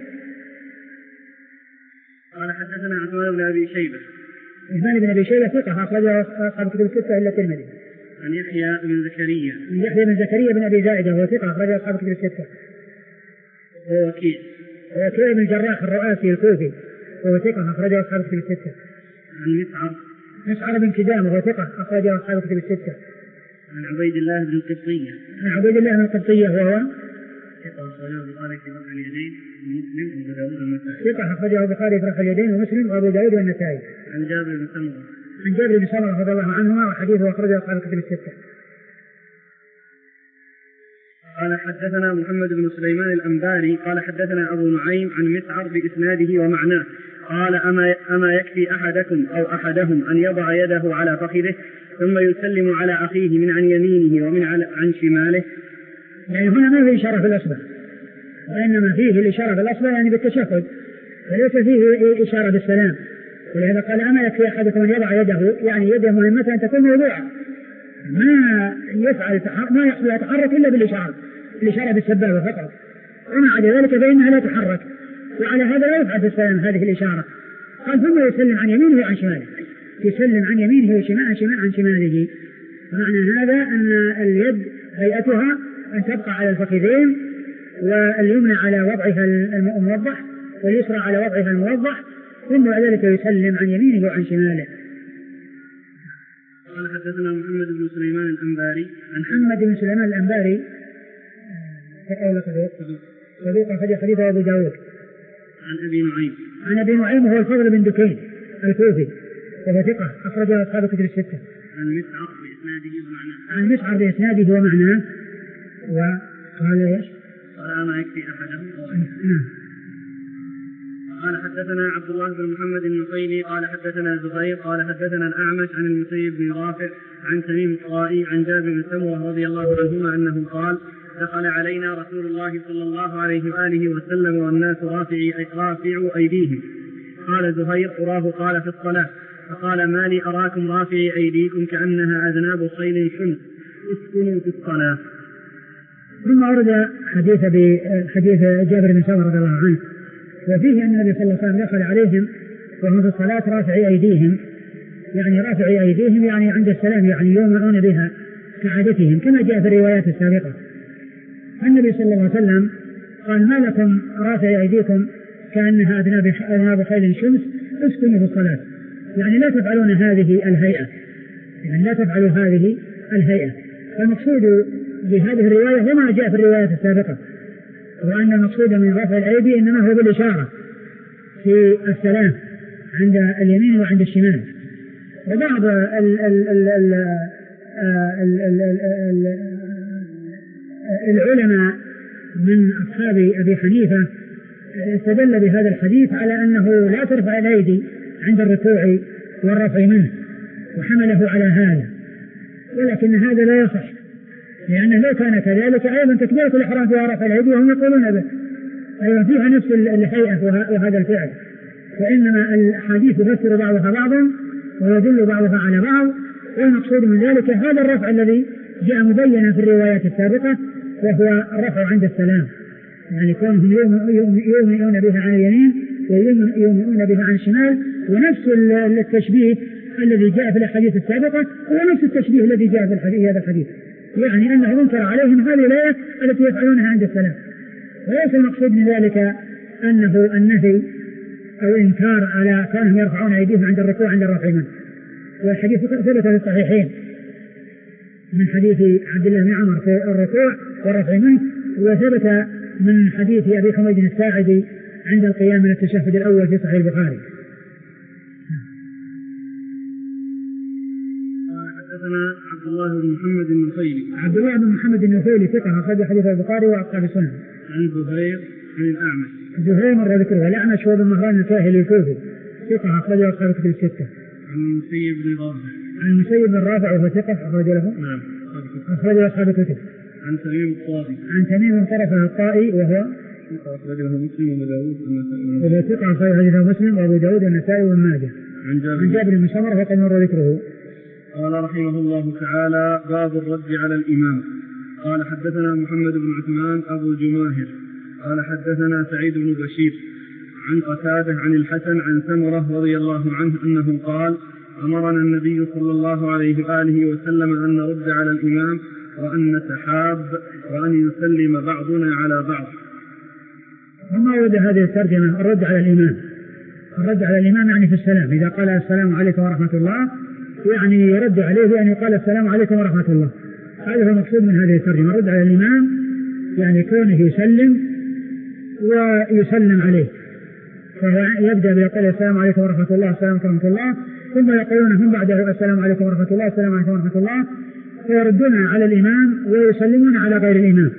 قال: حدثنا عثمان بن أبي شيبة. عثمان بن أبي شيبة ثقة أخرجه أصحاب كتب الستة إلا الترمذي. عن يحيى بن زكريا. عن يحيى بن زكريا بن أبي زائدة وهو ثقة أخرجه أصحاب كتب الستة. ووكيع. ووكيع بن الجراح الرؤاسي الكوفي وهو ثقة أخرجه أصحاب كتب الستة. عن مسعر. مسعر بن كدام وهو ثقة أخرجه أصحاب كتب الستة. عن عبيد الله بن القبطية. عن عبيد الله بن القبطية وهو ثقة أخرجه البخاري في رفع اليدين ومسلم وأبو داود والنسائي. ثقة أخرجه البخاري في رفع اليدين ومسلم وأبو داود والنسائي. عن جابر بن سمرة. عن جابر بن سمرة رضي الله عنهما وحديثه أخرجه أصحاب كتب الستة. قال: حدثنا محمد بن سليمان الأنباري قال: حدثنا أبو نعيم عن مسعر بإسناده ومعناه قال: أما, أما يكفي أحدكم أو أحدهم أن يضع يده على فخذه ثم يسلم على أخيه من عن يمينه ومن عن شماله. يعني هنا ما في إشارة في الأصبع، وإنما فيه الإشارة في الأصبع يعني بالتشهد، وليس فيه إشارة بالسلام. ولهذا قال: أما يكفي أحدكم أن يضع يده، يعني يده مهمة أن تكون موضوعة، ما يفعل ما يحصل يتحرك إلا بالإشارة، الإشارة بالسبابة فقط، وما عدا ذلك فإنها لا تتحرك، وعلى هذا لا يفعل في السلام هذه الإشارة. قال: ثم يسلم عن يمينه وعن شماله، يسلم عن يمينه وشمال شمال عن شماله. معنى هذا أن اليد هيئتها أن تبقى على الفخذين، واليمنى على وضعها الموضح واليسرى على وضعها الموضح، ثم بعد ذلك يسلم عن يمينه وعن شماله. قال حدثنا محمد بن سليمان الأنباري عن محمد بن سليمان الأنباري صديق أخرج حديثه أبو داود. عن أبي نعيم عن أبي نعيم هو الفضل بن دكين الكوفي وهو ثقة أخرجه أصحاب الكتب الستة. عن مسعر بإسناده ومعناه عن مسعر بإسناده ومعناه وقال إيش؟ قال ما يكفي أحدا. قال حدثنا عبد الله بن محمد النقيلي قال حدثنا زهير قال حدثنا الأعمش عن المسيب بن رافع عن تميم الطائي عن جابر بن سمرة رضي الله عنهما أنه قال دخل علينا رسول الله صلى الله عليه وآله وسلم والناس رافعي رافعوا أيديهم. قال زهير أراه قال في الصلاة فقال ما لي أراكم رافعي أيديكم كأنها أذناب خيل شمس اسكنوا في الصلاة. ثم أورد حديث حديث جابر بن سمرة رضي الله عنه وفيه أن النبي صلى الله عليه وسلم دخل عليهم وهم في الصلاة رافعي أيديهم يعني رافعي أيديهم يعني عند السلام يعني يومئون بها كعادتهم كما جاء في الروايات السابقة. النبي صلى الله عليه وسلم قال ما لكم رافعي أيديكم كأنها أذناب خيل شمس اسكنوا في الصلاة يعني لا تفعلون هذه الهيئة يعني لا تفعلوا هذه الهيئة. فالمقصود بهذه الرواية وما جاء في الروايات السابقة وأن المقصود من رفع الأيدي إنما هو بالإشارة في السلام عند اليمين وعند الشمال. وبعض ال ال ال ال ال ال ال العلماء من أصحاب أبي حنيفة استدل بهذا الحديث على أنه لا ترفع الأيدي عند الركوع والرفع منه وحمله على هذا ولكن هذا لا يصح لأنه لو كان كذلك أيضا تكبيرة الإحرام فيها رفع الأيدي وهم يقولون به أيضا فيها نفس الهيئة وهذا الفعل. وإنما الحديث يفسر بعضها بعضا ويدل بعضها على بعض والمقصود من ذلك هذا الرفع الذي جاء مبينا في الروايات السابقة وهو الرفع عند السلام يعني كونهم يومئون بها عن اليمين ويومئون بها عن الشمال ونفس التشبيه الذي جاء في الحديث السابقة هو نفس التشبيه الذي جاء في هذا الحديث يعني أنه ينكر عليهم هذه الآية التي يفعلونها عند السلام. وليس المقصود من ذلك أنه النهي أو إنكار على كونهم يرفعون أيديهم عند الركوع عند الرفع منه. والحديث ثبت في الصحيحين من حديث عبد الله بن عمر في الركوع والرفع منه وثبت من حديث أبي حميد الساعدي عند القيام من التشهد الأول في صحيح البخاري. حدثنا عبد الله بن محمد النخيلي عبد الله بن محمد النخيلي ثقة أخرج حديث البخاري وأصحاب السنن. عن زهير عن الأعمش زهير مر ذكره الأعمش هو بن مهران الكاهلي الكوفي ثقة أخرج أصحاب الكتب الستة. عن المسيب بن رافع عن المسيب بن رافع وهو ثقة أخرج له نعم أخرج أصحاب الكتب. عن تميم الطائي عن تميم طرفه الطائي وهو أخرجه مسلم وأبو داود وهو ثقة أخرج حديثه مسلم وأبو داود والنسائي وابن ماجه. عن جابر عن جابر بن سمرة وقد مر ذكره. قال رحمه الله تعالى باب الرد على الإمام. قال حدثنا محمد بن عثمان أبو الجماهر قال حدثنا سعيد بن بشير عن قتادة عن الحسن عن سمرة رضي الله عنه أنه قال أمرنا النبي صلى الله عليه وآله وسلم أن نرد على الإمام وأن نتحاب وأن يسلم بعضنا على بعض. ثم ورد هذه الترجمة الرد على الإمام. الرد على الإمام يعني في السلام إذا قال السلام عليكم ورحمة الله يعني يرد عليه بأن يقال السلام عليكم ورحمة الله. هذا هو المقصود من هذه الترجمة الرد على الإمام يعني كونه يسلم ويسلم عليه فهو يبدأ بيقول السلام عليكم ورحمة الله السلام عليكم ورحمة الله ثم يقولون هم بعده السلام عليكم ورحمة الله السلام عليكم ورحمة الله فيردون على الإمام ويسلمون على غير الإمام.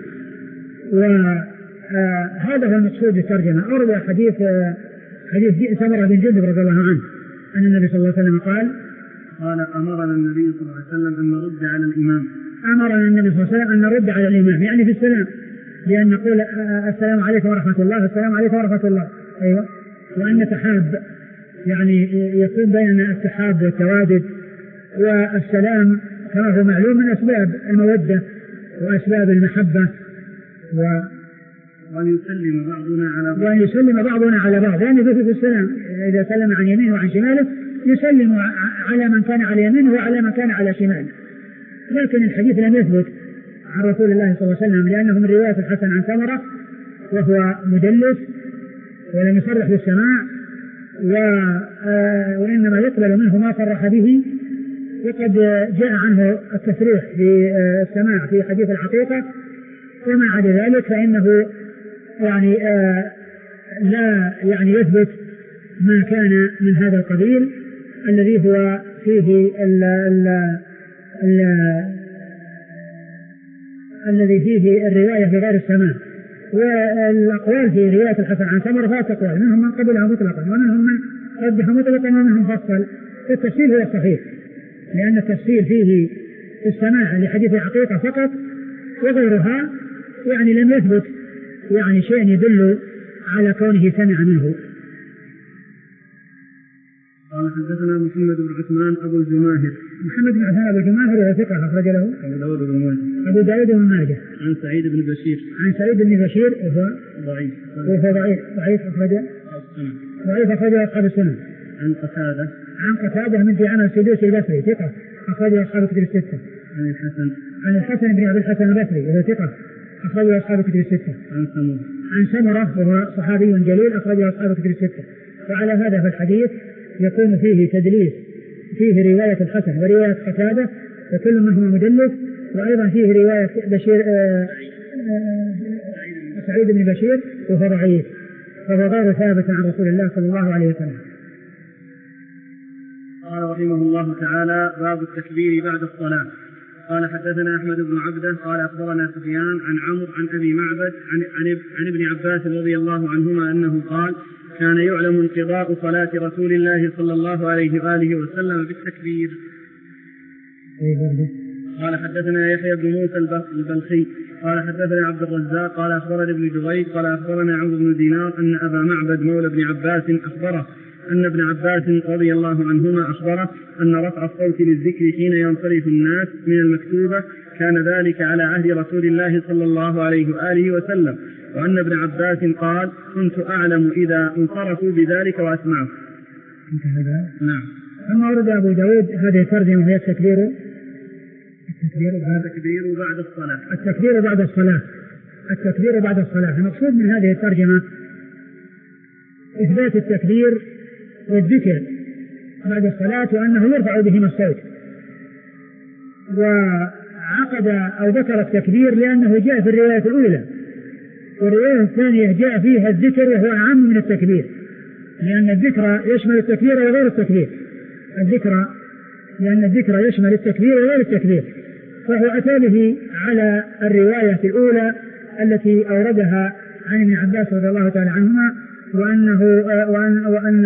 وهذا هو المقصود بالترجمة. أورد حديث حديث سمرة بن جندب رضي الله عنه أن النبي صلى الله عليه وسلم قال قال أمرنا النبي صلى الله عليه وسلم أن نرد على الإمام. أمرنا النبي صلى الله عليه وسلم أن نرد على الإمام يعني في السلام لأن نقول السلام عليكم ورحمة الله السلام عليكم ورحمة الله أيوة وأن نتحاب يعني يكون بيننا التحاب والتوادد والسلام كما هو معلوم من أسباب المودة وأسباب المحبة و وأن يسلم بعضنا على بعض وأن يسلم بعضنا على بعض يعني في السلام إذا سلم عن يمينه وعن شماله يسلم على من كان على يمينه وعلى من كان على شماله. لكن الحديث لم يثبت عن رسول الله صلى الله عليه وسلم لأنه من رواية الحسن عن سمرة وهو مدلس ولم يصرح بالسماع وإنما يقبل منه ما صرح به. وقد جاء عنه التصريح في السماع في حديث الحقيقة، وما عدا ذلك فإنه يعني لا يعني يثبت ما كان من هذا القبيل الذي هو فيه ال ال ال الذي فيه الرواية بغير السماع. والأقوال في رواية الحسن عن سمرة ثلاثة أقوال، منهم من قبلها مطلقا ومنهم من رجح مطلقا ومنهم فصل. التفصيل هو الصحيح، لأن التفصيل فيه السماع لحديث الحقيقة فقط، وغيرها يعني لم يثبت يعني شيء يدل على كونه سمع منه. قال حدثنا محمد بن عثمان أبو الجماهر. محمد بن عثمان أبو الجماهر وهو ثقة أخرج له أبو داود بن ماجه. أبو داود بن ماجه. عن سعيد بن بشير. عن سعيد بن بشير وهو ضعيف. وهو ضعيف ضعيف أخرج ضعيف أخرج أصحاب السنن. عن قتادة. عن قتادة من ديعان السدوسي البصري ثقة أخرج أصحاب الكتب الستة. عن الحسن. عن الحسن بن أبي الحسن البصري وهو ثقة أخرج أصحاب الكتب الستة. عن سمرة. عن سمرة وهو صحابي جليل أخرج أصحاب الكتب الستة. وعلى هذا في الحديث يكون فيه تدليس، فيه رواية الحسن ورواية قتادة وكل منهما مدلس، وأيضا فيه رواية بشير آآ آآ سعيد بن بشير وهو ضعيف، فهو غير ثابت عن رسول الله صلى الله عليه وسلم. قال رحمه الله تعالى: باب التكبير بعد الصلاة. قال حدثنا أحمد بن عبده قال أخبرنا سفيان عن عمرو عن أبي معبد عن, عن, عن ابن عباس رضي الله عنهما أنه قال: كان يعلم انقضاء صلاة رسول الله صلى الله عليه وآله وسلم بالتكبير. قال حدثنا يحيى بن موسى البلخي قال حدثنا عبد الرزاق قال أخبرنا ابن جريج قال أخبرنا عمرو بن دينار أن أبا معبد مولى بن عباس أخبره أن ابن عباس رضي الله عنهما أخبره أن رفع الصوت للذكر حين ينصرف الناس من المكتوبة كان ذلك على عهد رسول الله صلى الله عليه وآله وسلم، وأن ابن عباس قال: كنت أعلم إذا انصرفوا بذلك وأسمعه. نعم. ثم ورد أبو داود هذه الترجمة وهي التكبير التكبير بعد التكبير بعد الصلاة. التكبير بعد الصلاة. التكبير بعد الصلاة. المقصود من هذه الترجمة إثبات التكبير والذكر بعد الصلاة وأنه يرفع بهما الصوت. وعقد أو ذكر التكبير لأنه جاء في الرواية الأولى، والرواية الثانية جاء فيها الذكر وهو أعم من التكبير، لأن الذكر يشمل التكبير وغير التكبير. الذكر لأن الذكر يشمل التكبير وغير التكبير، فهو أتى به على الرواية الأولى التي أوردها عن ابن عباس رضي الله تعالى عنهما، وأنه وأن وأن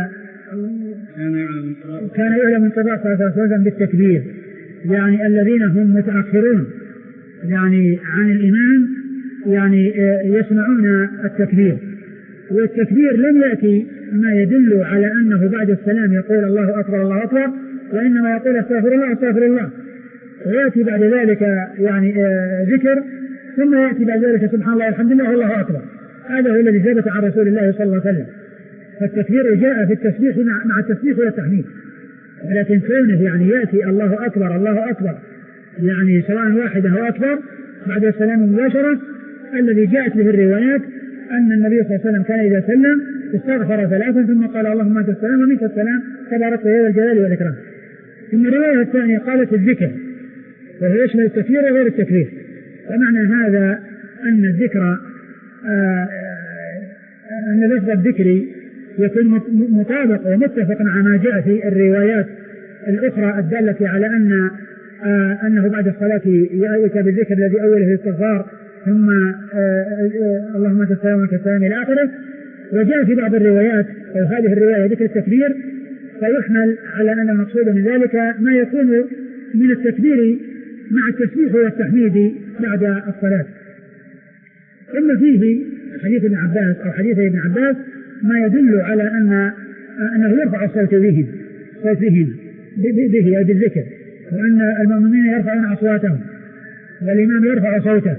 كان يعلم انقضاء صلاة الله عليه وسلم بالتكبير، يعني الذين هم متأخرون يعني عن الإمام يعني يسمعون التكبير. والتكبير لم يأتي ما يدل على أنه بعد السلام يقول الله أكبر الله أكبر، وإنما يقول استغفر الله استغفر الله، ويأتي بعد ذلك يعني ذكر، ثم يأتي بعد ذلك سبحان الله والحمد لله والله أكبر. هذا هو الذي ثبت عن رسول الله صلى الله عليه وسلم. فالتكبير جاء في التسبيح مع التسبيح والتحميد، ولكن كونه يعني يأتي الله أكبر الله أكبر يعني سواء واحدة أو أكبر بعد السلام مباشرة، الذي جاءت به الروايات أن النبي صلى الله عليه وسلم كان إذا سلم استغفر ثلاثا ثم قال اللهم أنت السلام ومنك السلام تبارك يا ذا الجلال والإكرام. ثم الرواية الثانية قالت الذكر وهو يشمل التكبير وغير التكبير. ومعنى هذا أن الذكر آه أن لفظ الذكر يكون مطابق ومتفق مع ما جاء في الروايات الأخرى الدالة على أن آه أنه بعد الصلاة يأتي بالذكر الذي أوله الاستغفار ثم آه آه اللهم أنت السلام ومنك السلام إلى آخره. وجاء في بعض الروايات أو هذه الرواية ذكر التكبير، فيحمل على أن المقصود من ذلك ما يكون من التكبير مع التسبيح والتحميد بعد الصلاة. ثم فيه حديث ابن عباس أو حديث ابن عباس ما يدل على أن أنه يرفع الصوت به صوتهم به أو بالذكر، وأن المؤمنين يرفعون أصواتهم والإمام يرفع صوته.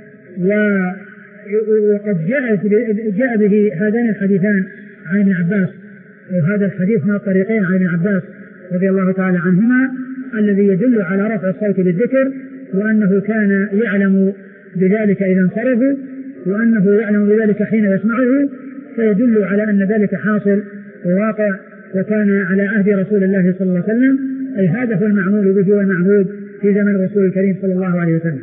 وقد جاء جاء به هذان الحديثان عن ابن عباس، وهذا الحديث من الطريقين عن ابن عباس رضي الله تعالى عنهما الذي يدل على رفع الصوت بالذكر، وأنه كان يعلم بذلك إذا انصرفوا، وأنه يعلم بذلك حين يسمعه، فيدل على أن ذلك حاصل وواقع وكان على عهد رسول الله صلى الله عليه وسلم، أي هذا هو المعمول به والمعهود في زمن الرسول الكريم صلى الله عليه وسلم.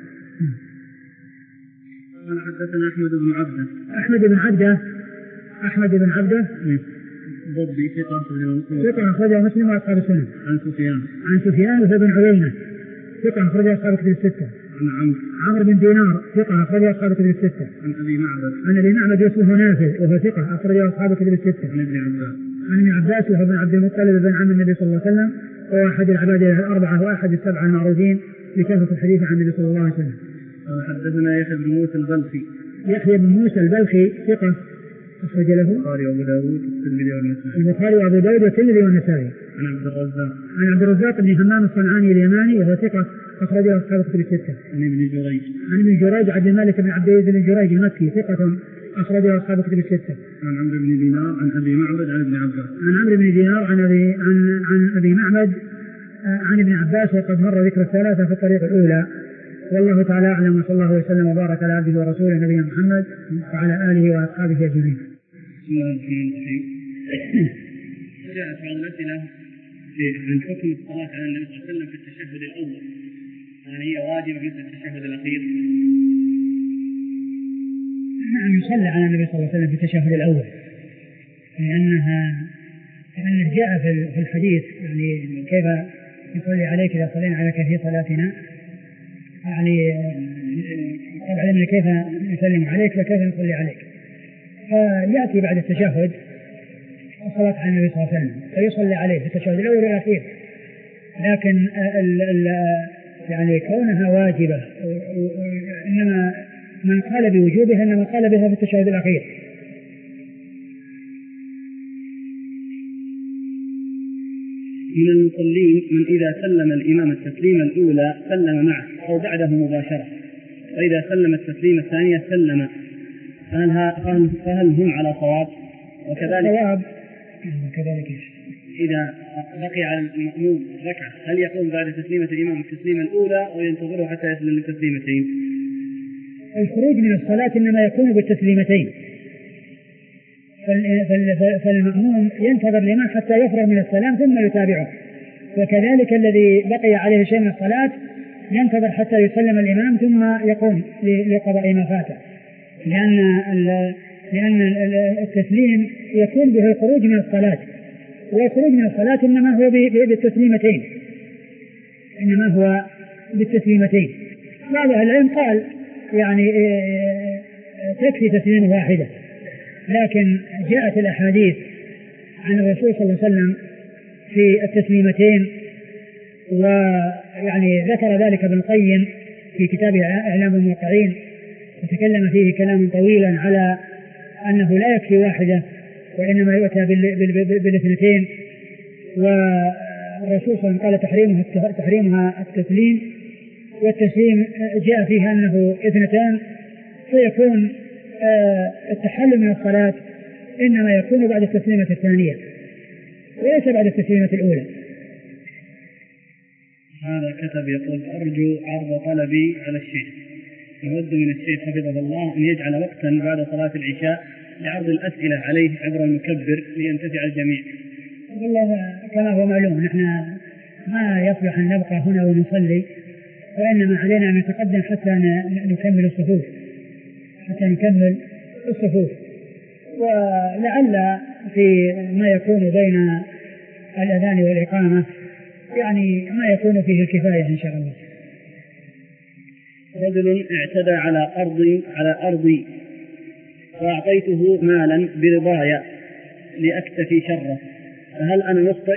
قال حدثنا أحمد بن عبده أحمد بن عبده أحمد بن عبده ضبي ثقة ثقة أخرجه مسلم وأصحاب السنن. عن سفيان عن سفيان وهو بن عيينة ثقة أخرجه أصحاب الكتب الستة. عن عمرو عمرو بن دينار ثقة أخرجه أصحاب الكتب الستة. عن أبي معبد عن أبي معبد اسمه نافع وهو ثقة أخرجه أصحاب الكتب الستة. عن ابن عباس عن ابن عباس وهو بن عبد المطلب بن عم النبي صلى الله عليه وسلم، وهو أحد العباد الأربعة وأحد السبعة المعروفين بكثرة الحديث عن النبي صلى الله عليه وسلم. حدثنا يحيى بن موسى البلخي يحيى بن موسى البلخي ثقة أخرج له البخاري وأبو داود والترمذي والنسائي. البخاري وأبو داود والترمذي والنسائي. عن عبد الرزاق عن عبد الرزاق بن همام الصنعاني اليماني وهو ثقة أخرجه أصحاب الكتب الستة. عن ابن جريج عن ابن جريج عبد الملك بن عبد العزيز بن جريج المكي ثقة أخرجه أصحاب الكتب الستة. عن عمرو بن دينار عن أبي معبد عن ابن عباس. عن عمرو بن دينار عن أبي عن عن أبي معبد عن ابن عباس، وقد مر ذكر الثلاثة في الطريق الأولى. والله تعالى أعلم، وصلى الله وسلم وبارك على عبده ورسوله نبينا محمد وعلى آله وأصحابه أجمعين. بسم الله الرحمن الرحيم. جاءت بعض الأسئلة عن حكم الصلاة على النبي صلى الله عليه وسلم في التشهد الأول، هل هي واجبة مثل التشهد الأخير؟ نعم، يصلى على النبي صلى الله عليه وسلم في التشهد الأول، لأنها لأنه جاء في الحديث يعني كيف يصلي عليك إذا صلينا عليك في صلاتنا، يعني قد علمنا كيف نسلم عليك وكيف نصلي عليك. فيأتي بعد التشهد الصلاة على النبي صلى الله عليه وسلم فيصلي عليه في التشهد الأول والأخير، لكن ال ال يعني كونها واجبة إنما من قال بوجوبها إنما قال بها في التشهد الأخير. من المصلين من إذا سلم الإمام التسليمة الأولى سلم معه أو بعده مباشرة، وإذا سلم التسليمة الثانية سلم، فهل, فهل هم على صواب؟ وكذلك كذلك إذا بقي على المأموم ركعة هل يقوم بعد تسليمة الإمام التسليمة الأولى وينتظره حتى يسلم التسليمتين؟ الخروج من الصلاة إنما يكون بالتسليمتين، فالمأموم ينتظر الإمام حتى يفرغ من السلام ثم يتابعه، وكذلك الذي بقي عليه شيء من الصلاة ينتظر حتى يسلم الإمام ثم يقوم لقضاء ما فاته، لأن لأن التسليم يكون به الخروج من الصلاة، والخروج من الصلاة إنما هو بالتسليمتين إنما هو بالتسليمتين. بعض أهل العلم قال يعني تكفي تسليمة واحدة، لكن جاءت الأحاديث عن الرسول صلى الله عليه وسلم في التسليمتين، ويعني ذكر ذلك ابن القيم في كتابه إعلام الموقعين، وتكلم فيه كلاما طويلا على أنه لا يكفي واحدة وإنما يؤتى بالاثنتين، والرسول صلى الله عليه وسلم قال تحريمها تحريمها التسليم، والتسليم جاء فيه أنه اثنتان، فيكون التحلل من الصلاة إنما يكون بعد التسليمة الثانية وليس بعد التسليمة الأولى. هذا كتب يقول أرجو عرض طلبي على الشيخ، نود من الشيخ حفظه الله أن يجعل وقتا بعد صلاة العشاء لعرض الأسئلة عليه عبر المكبر لينتفع الجميع. والله كما هو معلوم نحن ما يصلح أن نبقى هنا ونصلي، وإنما علينا أن نتقدم حتى نكمل الصفوف حتى نكمل الصفوف ولعل في ما يكون بين الأذان والإقامة يعني ما يكون فيه الكفاية إن شاء الله. رجل اعتدى على أرضي على أرضي وأعطيته مالا برضايا لأكتفي شره، فهل أنا مخطئ؟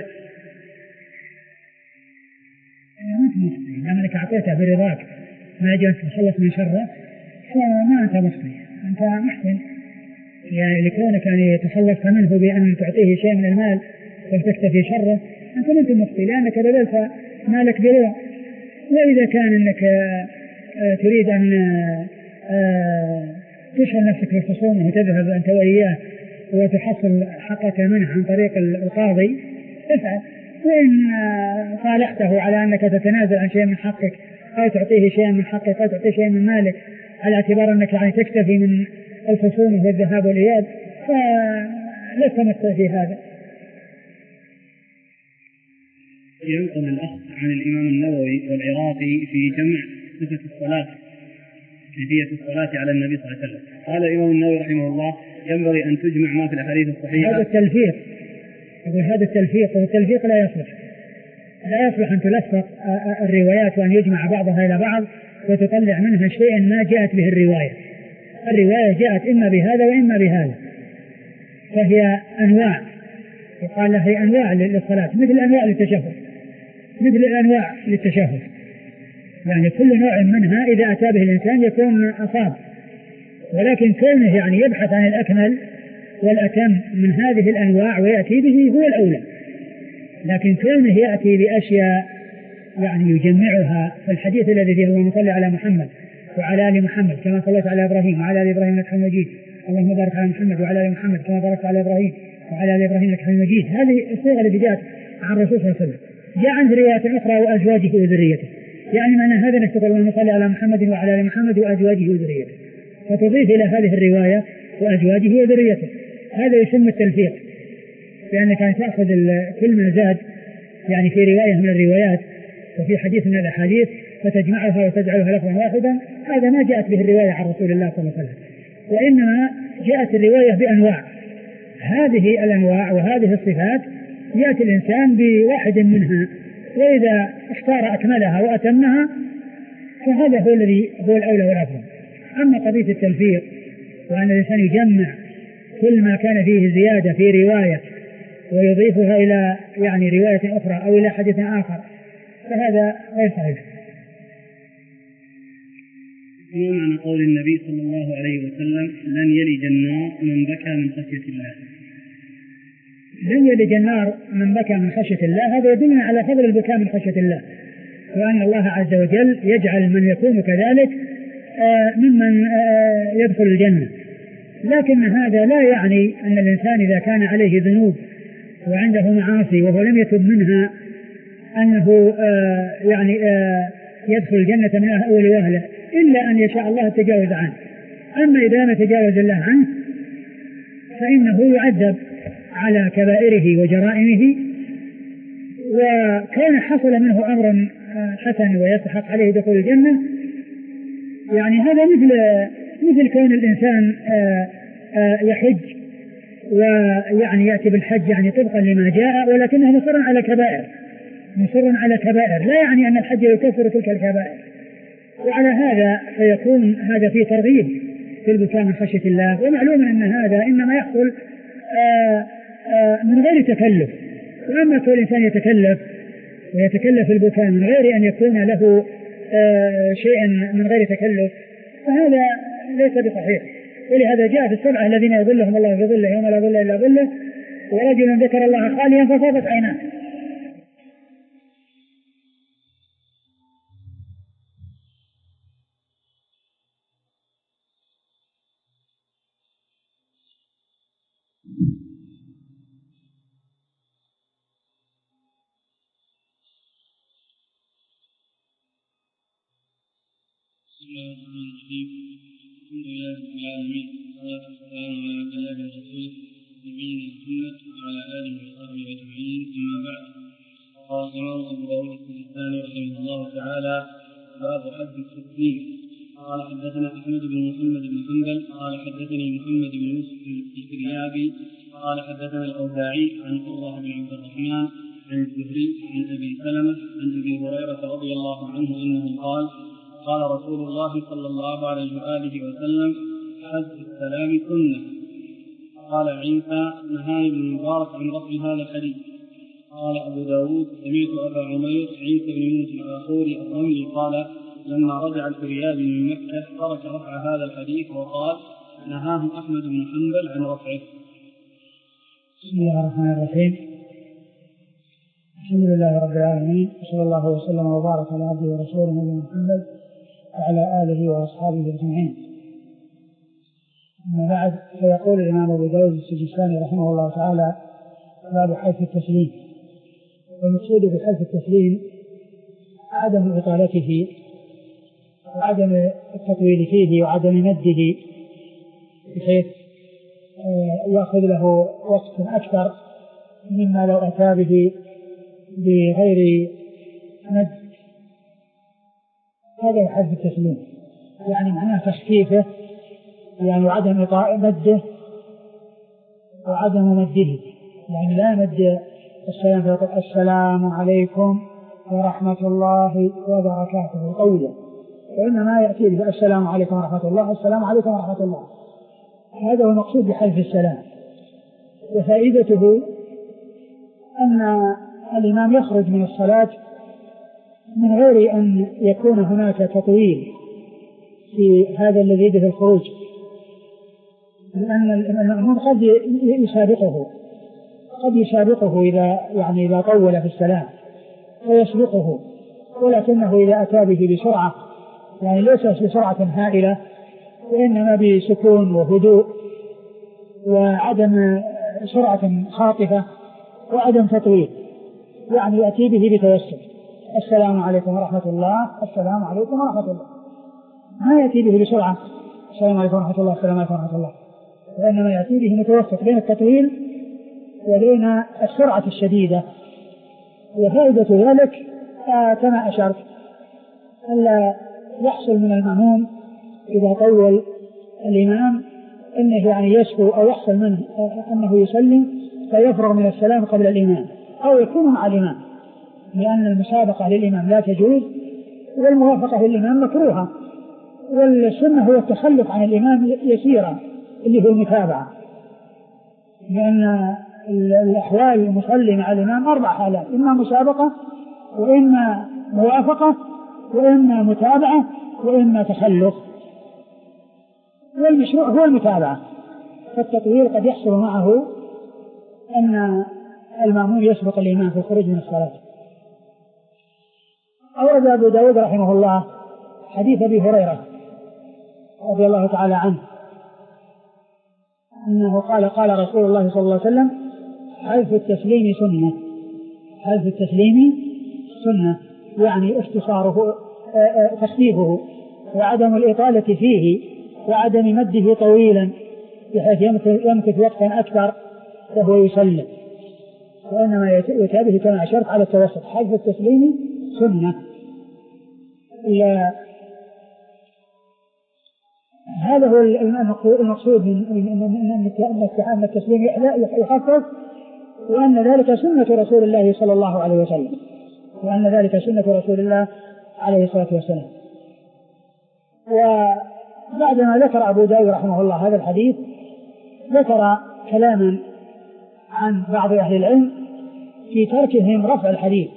ما أنت مخطئ، لأنك أعطيته برضاك ما جاء تخلص من شره فما أنت مخطئ، أنت محسن يعني لكونك يعني تخلصت منه بأن تعطيه شيء من المال وتكتفي شره، أنت ما أنت مخطئ لأنك بذلت مالك برضا. وإذا كان أنك تريد أن تشغل نفسك بالخصومة وتذهب أنت وإياه وتحصل حقك منه عن طريق القاضي افعل، وإن صالحته على أنك تتنازل عن شيء من حقك أو تعطيه شيء من حقك أو تعطيه شيء من مالك على اعتبار أنك يعني تكتفي من الخصومة والذهاب والإياب، لست مخطئ في هذا. ينقل الأخ عن الإمام النووي والعراقي في جمع صفة الصلاة، كيفية الصلاة على النبي صلى الله عليه وسلم. قال الإمام النووي رحمه الله: ينبغي أن تجمع ما في الأحاديث الصحيحة. هذا التلفيق، هذا التلفيق، والتلفيق لا يصلح، لا يصلح أن تلفق الروايات وأن يجمع بعضها إلى بعض وتطلع منها شيئا ما جاءت به الرواية. الرواية جاءت إما بهذا وإما بهذا، فهي أنواع، يقال لها هي أنواع للصلاة، مثل أنواع للتشهد، مثل الأنواع للتشهد، يعني كل نوع منها إذا أتى به الإنسان يكون أصاب، ولكن كونه يعني يبحث عن الأكمل والأتم من هذه الأنواع ويأتي به هو الأولى. لكن كونه يأتي بأشياء يعني يجمعها في الحديث الذي فيه اللهم صل على محمد وعلى آل محمد كما صليت على إبراهيم وعلى آل إبراهيم إنك حميد مجيد، اللهم بارك على محمد وعلى آل محمد كما باركت على إبراهيم وعلى آل إبراهيم إنك حميد مجيد. هذه الصيغة التي جاءت عن الرسول صلى الله عليه وسلم. جاء عند رواية أخرى وأزواجه وذريته، يعني معنى هذا أنك تقول اللهم صل على محمد وعلى آل محمد وأزواجه وذريته، فتضيف إلى هذه الرواية وأزواجه وذريته. هذا يسمى التلفيق، لأنك يعني تأخذ كل ما زاد يعني في رواية من الروايات وفي حديث من الأحاديث فتجمعها وتجعلها لفظا واحدا. هذا ما جاءت به الرواية عن رسول الله صلى الله عليه وسلم، وإنما جاءت الرواية بأنواع. هذه الأنواع وهذه الصفات يأتي الإنسان بواحد منها، وإذا اختار أكملها وأتمها فهذا هو الذي هو الأولى والأفضل. أما قضية التلفيق وأن الإنسان يجمع كل ما كان فيه زيادة في رواية ويضيفها إلى يعني رواية أخرى أو إلى حديث آخر فهذا غير صحيح. ما معنى قول النبي صلى الله عليه وسلم: لن يلج النار من بكى من خشية الله؟ لن يلج النار من بكى من خشية الله، هذا يدلنا على فضل البكاء من خشية الله، وأن الله عز وجل يجعل من يكون كذلك ممن يدخل الجنة. لكن هذا لا يعني أن الإنسان إذا كان عليه ذنوب وعنده معاصي وهو لم يتب منها أنه يعني يدخل الجنة من أول وهلة، إلا أن يشاء الله التجاوز عنه. أما إذا لم يتجاوز الله عنه فإنه يعذب على كبائره وجرائمه، وكان حصل منه أمر حسن ويستحق عليه دخول الجنة. يعني هذا مثل مثل كون الإنسان يحج ويعني يأتي بالحج يعني طبقا لما جاء، ولكنه مصر على كبائر مصر على كبائر لا يعني أن الحج يكفر تلك الكبائر. وعلى هذا فيكون هذا فيه ترغيب في البكاء من خشية الله. ومعلوم أن هذا إنما يحصل آآ آآ من غير تكلف. وأما كل إنسان يتكلف ويتكلف البكاء من غير أن يكون له شيء من غير تكلف فهذا ليس بصحيح. ولهذا جاء في السبعة الذين يظلهم الله في ظله يوم لا ظل إلا ظله: ورجل ذكر الله خاليا ففاضت عيناه. بسم الله الرحمن الرحيم. الحمد لله رب العالمين، والصلاة والسلام على كلام الرسول نبينا محمد وعلى آله وصحبه أجمعين، أما بعد. قال الإمام أبو داود السجستاني رحمه الله تعالى: باب حد التسليم. قال حدثنا أحمد بن محمد بن حنبل قال حدثني محمد بن يوسف الفريابي قال حدثنا الأوزاعي عن الله بن عبد الرحمن عن الزهري عن أبي سلمة عن أبي هريرة رضي الله عنه أنه قال: قال رسول الله صلى الله عليه وآله وسلم: حد السلام سنة. قال عيسى: نهاني ابن المبارك عن رفع هذا الحديث. قال أبو داود: سمعت أبا عمير عيسى بن يونس الآخوري الرملي قال: لما رجع الفريابي من مكة ترك رفع هذا الحديث وقال: نهاه أحمد بن حنبل عن رفعه. بسم الله الرحمن الرحيم. الحمد لله رب العالمين، وصلى الله وسلم وبارك على عبده ورسوله نبينا محمد وعلى آله وأصحابه أجمعين. أما بعد، فيقول الإمام أبو داود السجستاني رحمه الله تعالى: باب حذف التسليم. والمقصود بحذف التسليم عدم إطالته وعدم التطويل فيه وعدم مده، بحيث يأخذ له وقت أكثر مما لو أتى به بغير مد. هذا يحدث التسليم، يعني معناه تخفيفه، يعني وعدم إطاء مده وعدم مده، يعني لا مد السلام فيقول السلام عليكم ورحمة الله وبركاته طويلا، وإنما يأتي به السلام عليكم ورحمة الله، السلام عليكم ورحمة الله. هذا هو المقصود بحذف السلام. وفائدته أن الإمام يخرج من الصلاة من غير أن يكون هناك تطويل في هذا الذي يده الخروج، لأن المأموم قد يسابقه قد يسابقه إذا يعني إذا طول في السلام ويسبقه، ولكنه إذا أتى به بسرعة، يعني ليس بسرعة هائلة وإنما بسكون وهدوء وعدم سرعة خاطفة وعدم تطويل، يعني يأتي به بتوسط، السلام عليكم ورحمة الله، السلام عليكم ورحمة الله، ما يأتي به بسرعة السلام عليكم ورحمة الله، السلام عليكم ورحمة الله، وإنما يأتي به متوسط بين التطويل وبين السرعة الشديدة. وفائدة ذلك كما أشرت ألا يحصل من المأموم إذا طول الإمام أنه يعني يسهو أو يحصل منه أنه يسلم فيفرغ من السلام قبل الإمام أو يكون مع الإمام، لأن المسابقة للإمام لا تجوز والموافقة للإمام مكروهة، والسنة هو التخلف عن الإمام يسيرا اللي هو المتابعة، لأن الأحوال المصلي مع الإمام أربع حالات: إما مسابقة وإما موافقة وإما متابعة وإما تخلف، والمشروع هو المتابعة. فالتطويل قد يحصل معه أن المأموم يسبق الإمام في الخروج من الصلاة. أورد أبو داود رحمه الله حديث أبي هريرة رضي الله تعالى عنه أنه قال قال رسول الله صلى الله عليه وسلم: حذف التسليم سنة. حذف التسليم سنة يعني اختصاره تخفيفه وعدم الإطالة فيه وعدم مده طويلا بحيث يمكث وقتا أكثر وهو يسلم، وإنما يتابه كما أشرت على التوسط. حذف التسليم سنة. هذا هو المقصود من أن التسليم يخفف، وأن ذلك سنة رسول الله صلى الله عليه وسلم وأن ذلك سنة رسول الله عليه الصلاة والسلام. وبعدما ذكر أبو داود رحمه الله هذا الحديث ذكر كلاما عن بعض أهل العلم في تركهم رفع الحديث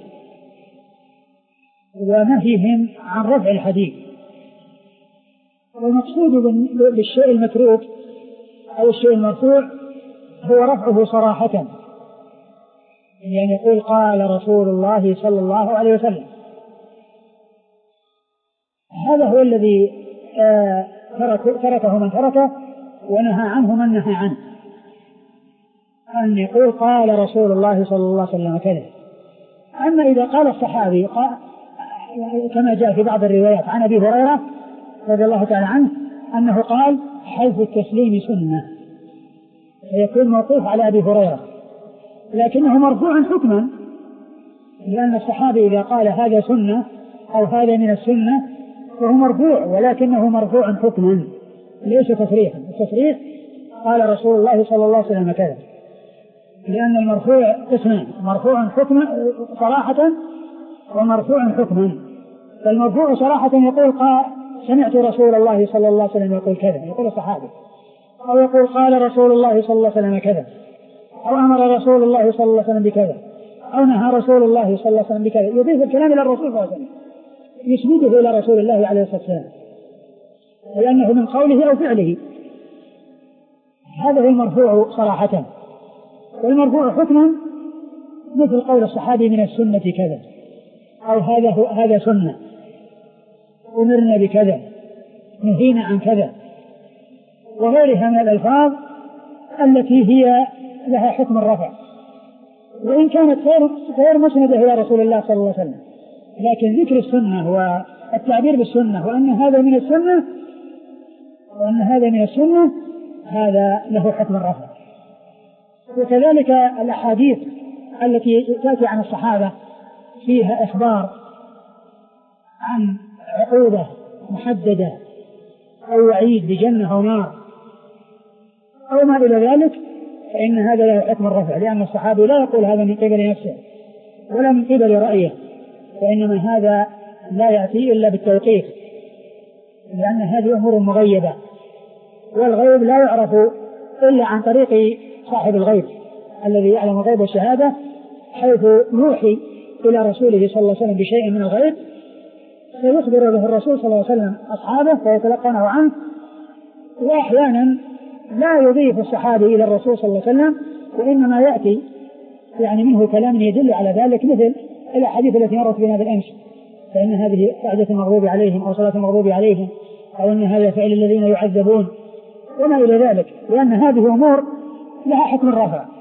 ونهيهم عن رفع الحديث. والمقصود بالشيء المتروك أو الشيء المرفوع هو رفعه صراحة، يعني يقول قال رسول الله صلى الله عليه وسلم. هذا هو الذي آه تركه من تركه ونهى عنه من نهى عنه، أن يقول قال رسول الله صلى الله عليه وسلم كذا. أما إذا قال الصحابي قال كما جاء في بعض الروايات عن أبي هريرة رضي الله تعالى عنه أنه قال حذف التسليم سنة، فيكون موقوف على أبي هريرة لكنه مرفوع حكما، لأن الصحابي إذا قال هذا سنة أو هذا من السنة فهو مرفوع، ولكنه مرفوع حكما ليس تصريحا. التصريح قال رسول الله صلى الله عليه وسلم كذا، لأن المرفوع قسمان: مرفوع حكما صراحة ومرفوع حكما. فالمرفوع صراحة يقول قال سمعت رسول الله صلى الله عليه وسلم يقول كذا، يقول الصحابي، أو يقول قال رسول الله صلى الله عليه وسلم كذا، أو أمر رسول الله صلى الله عليه وسلم بكذا، أو نهى رسول الله صلى الله عليه وسلم بكذا، يضيف الكلام إلى الرسول صلى الله عليه وسلم، يسنده إلى رسول الله عليه الصلاة والسلام لأنه من قوله أو فعله. هذا هو المرفوع صراحة. والمرفوع حكما مثل قول الصحابي من السنة كذا، أو هذا هذا سنة، أمرنا بكذا، نهينا عن كذا، وغيرها من الألفاظ التي هي لها حكم الرفع، وإن كانت غير مسندة إلى رسول الله صلى الله عليه وسلم، لكن ذكر السنة والتعبير بالسنة وأن هذا من السنة وأن هذا من السنة هذا له حكم الرفع. وكذلك الأحاديث التي تأتي عن الصحابة فيها إخبار عن عقوبة محددة أو وعيد بجنة أو نار أو ما إلى ذلك، فإن هذا له حكم الرفع، لأن الصحابي لا يقول هذا من قبل نفسه ولا من قبل رأيه، وإنما هذا لا يأتي إلا بالتوقيف، لأن هذه أمور مغيبة، والغيب لا يعرف إلا عن طريق صاحب الغيب الذي يعلم الغيب والشهادة، حيث يوحي إلى رسوله صلى الله عليه وسلم بشيء من الغيب فيخبر به الرسول صلى الله عليه وسلم أصحابه فيتلقونه عنه. وأحيانا لا يضيف الصحابي إلى الرسول صلى الله عليه وسلم، وإنما يأتي يعني منه كلام يدل على ذلك، مثل الأحاديث التي مرت بنا بالأمس، فإن هذه قاعدة المغضوب عليهم أو صلاة المغضوب عليهم، أو أن هذا فعل الذين يعذبون وما إلى ذلك، لأن هذه أمور لها حكم الرفع.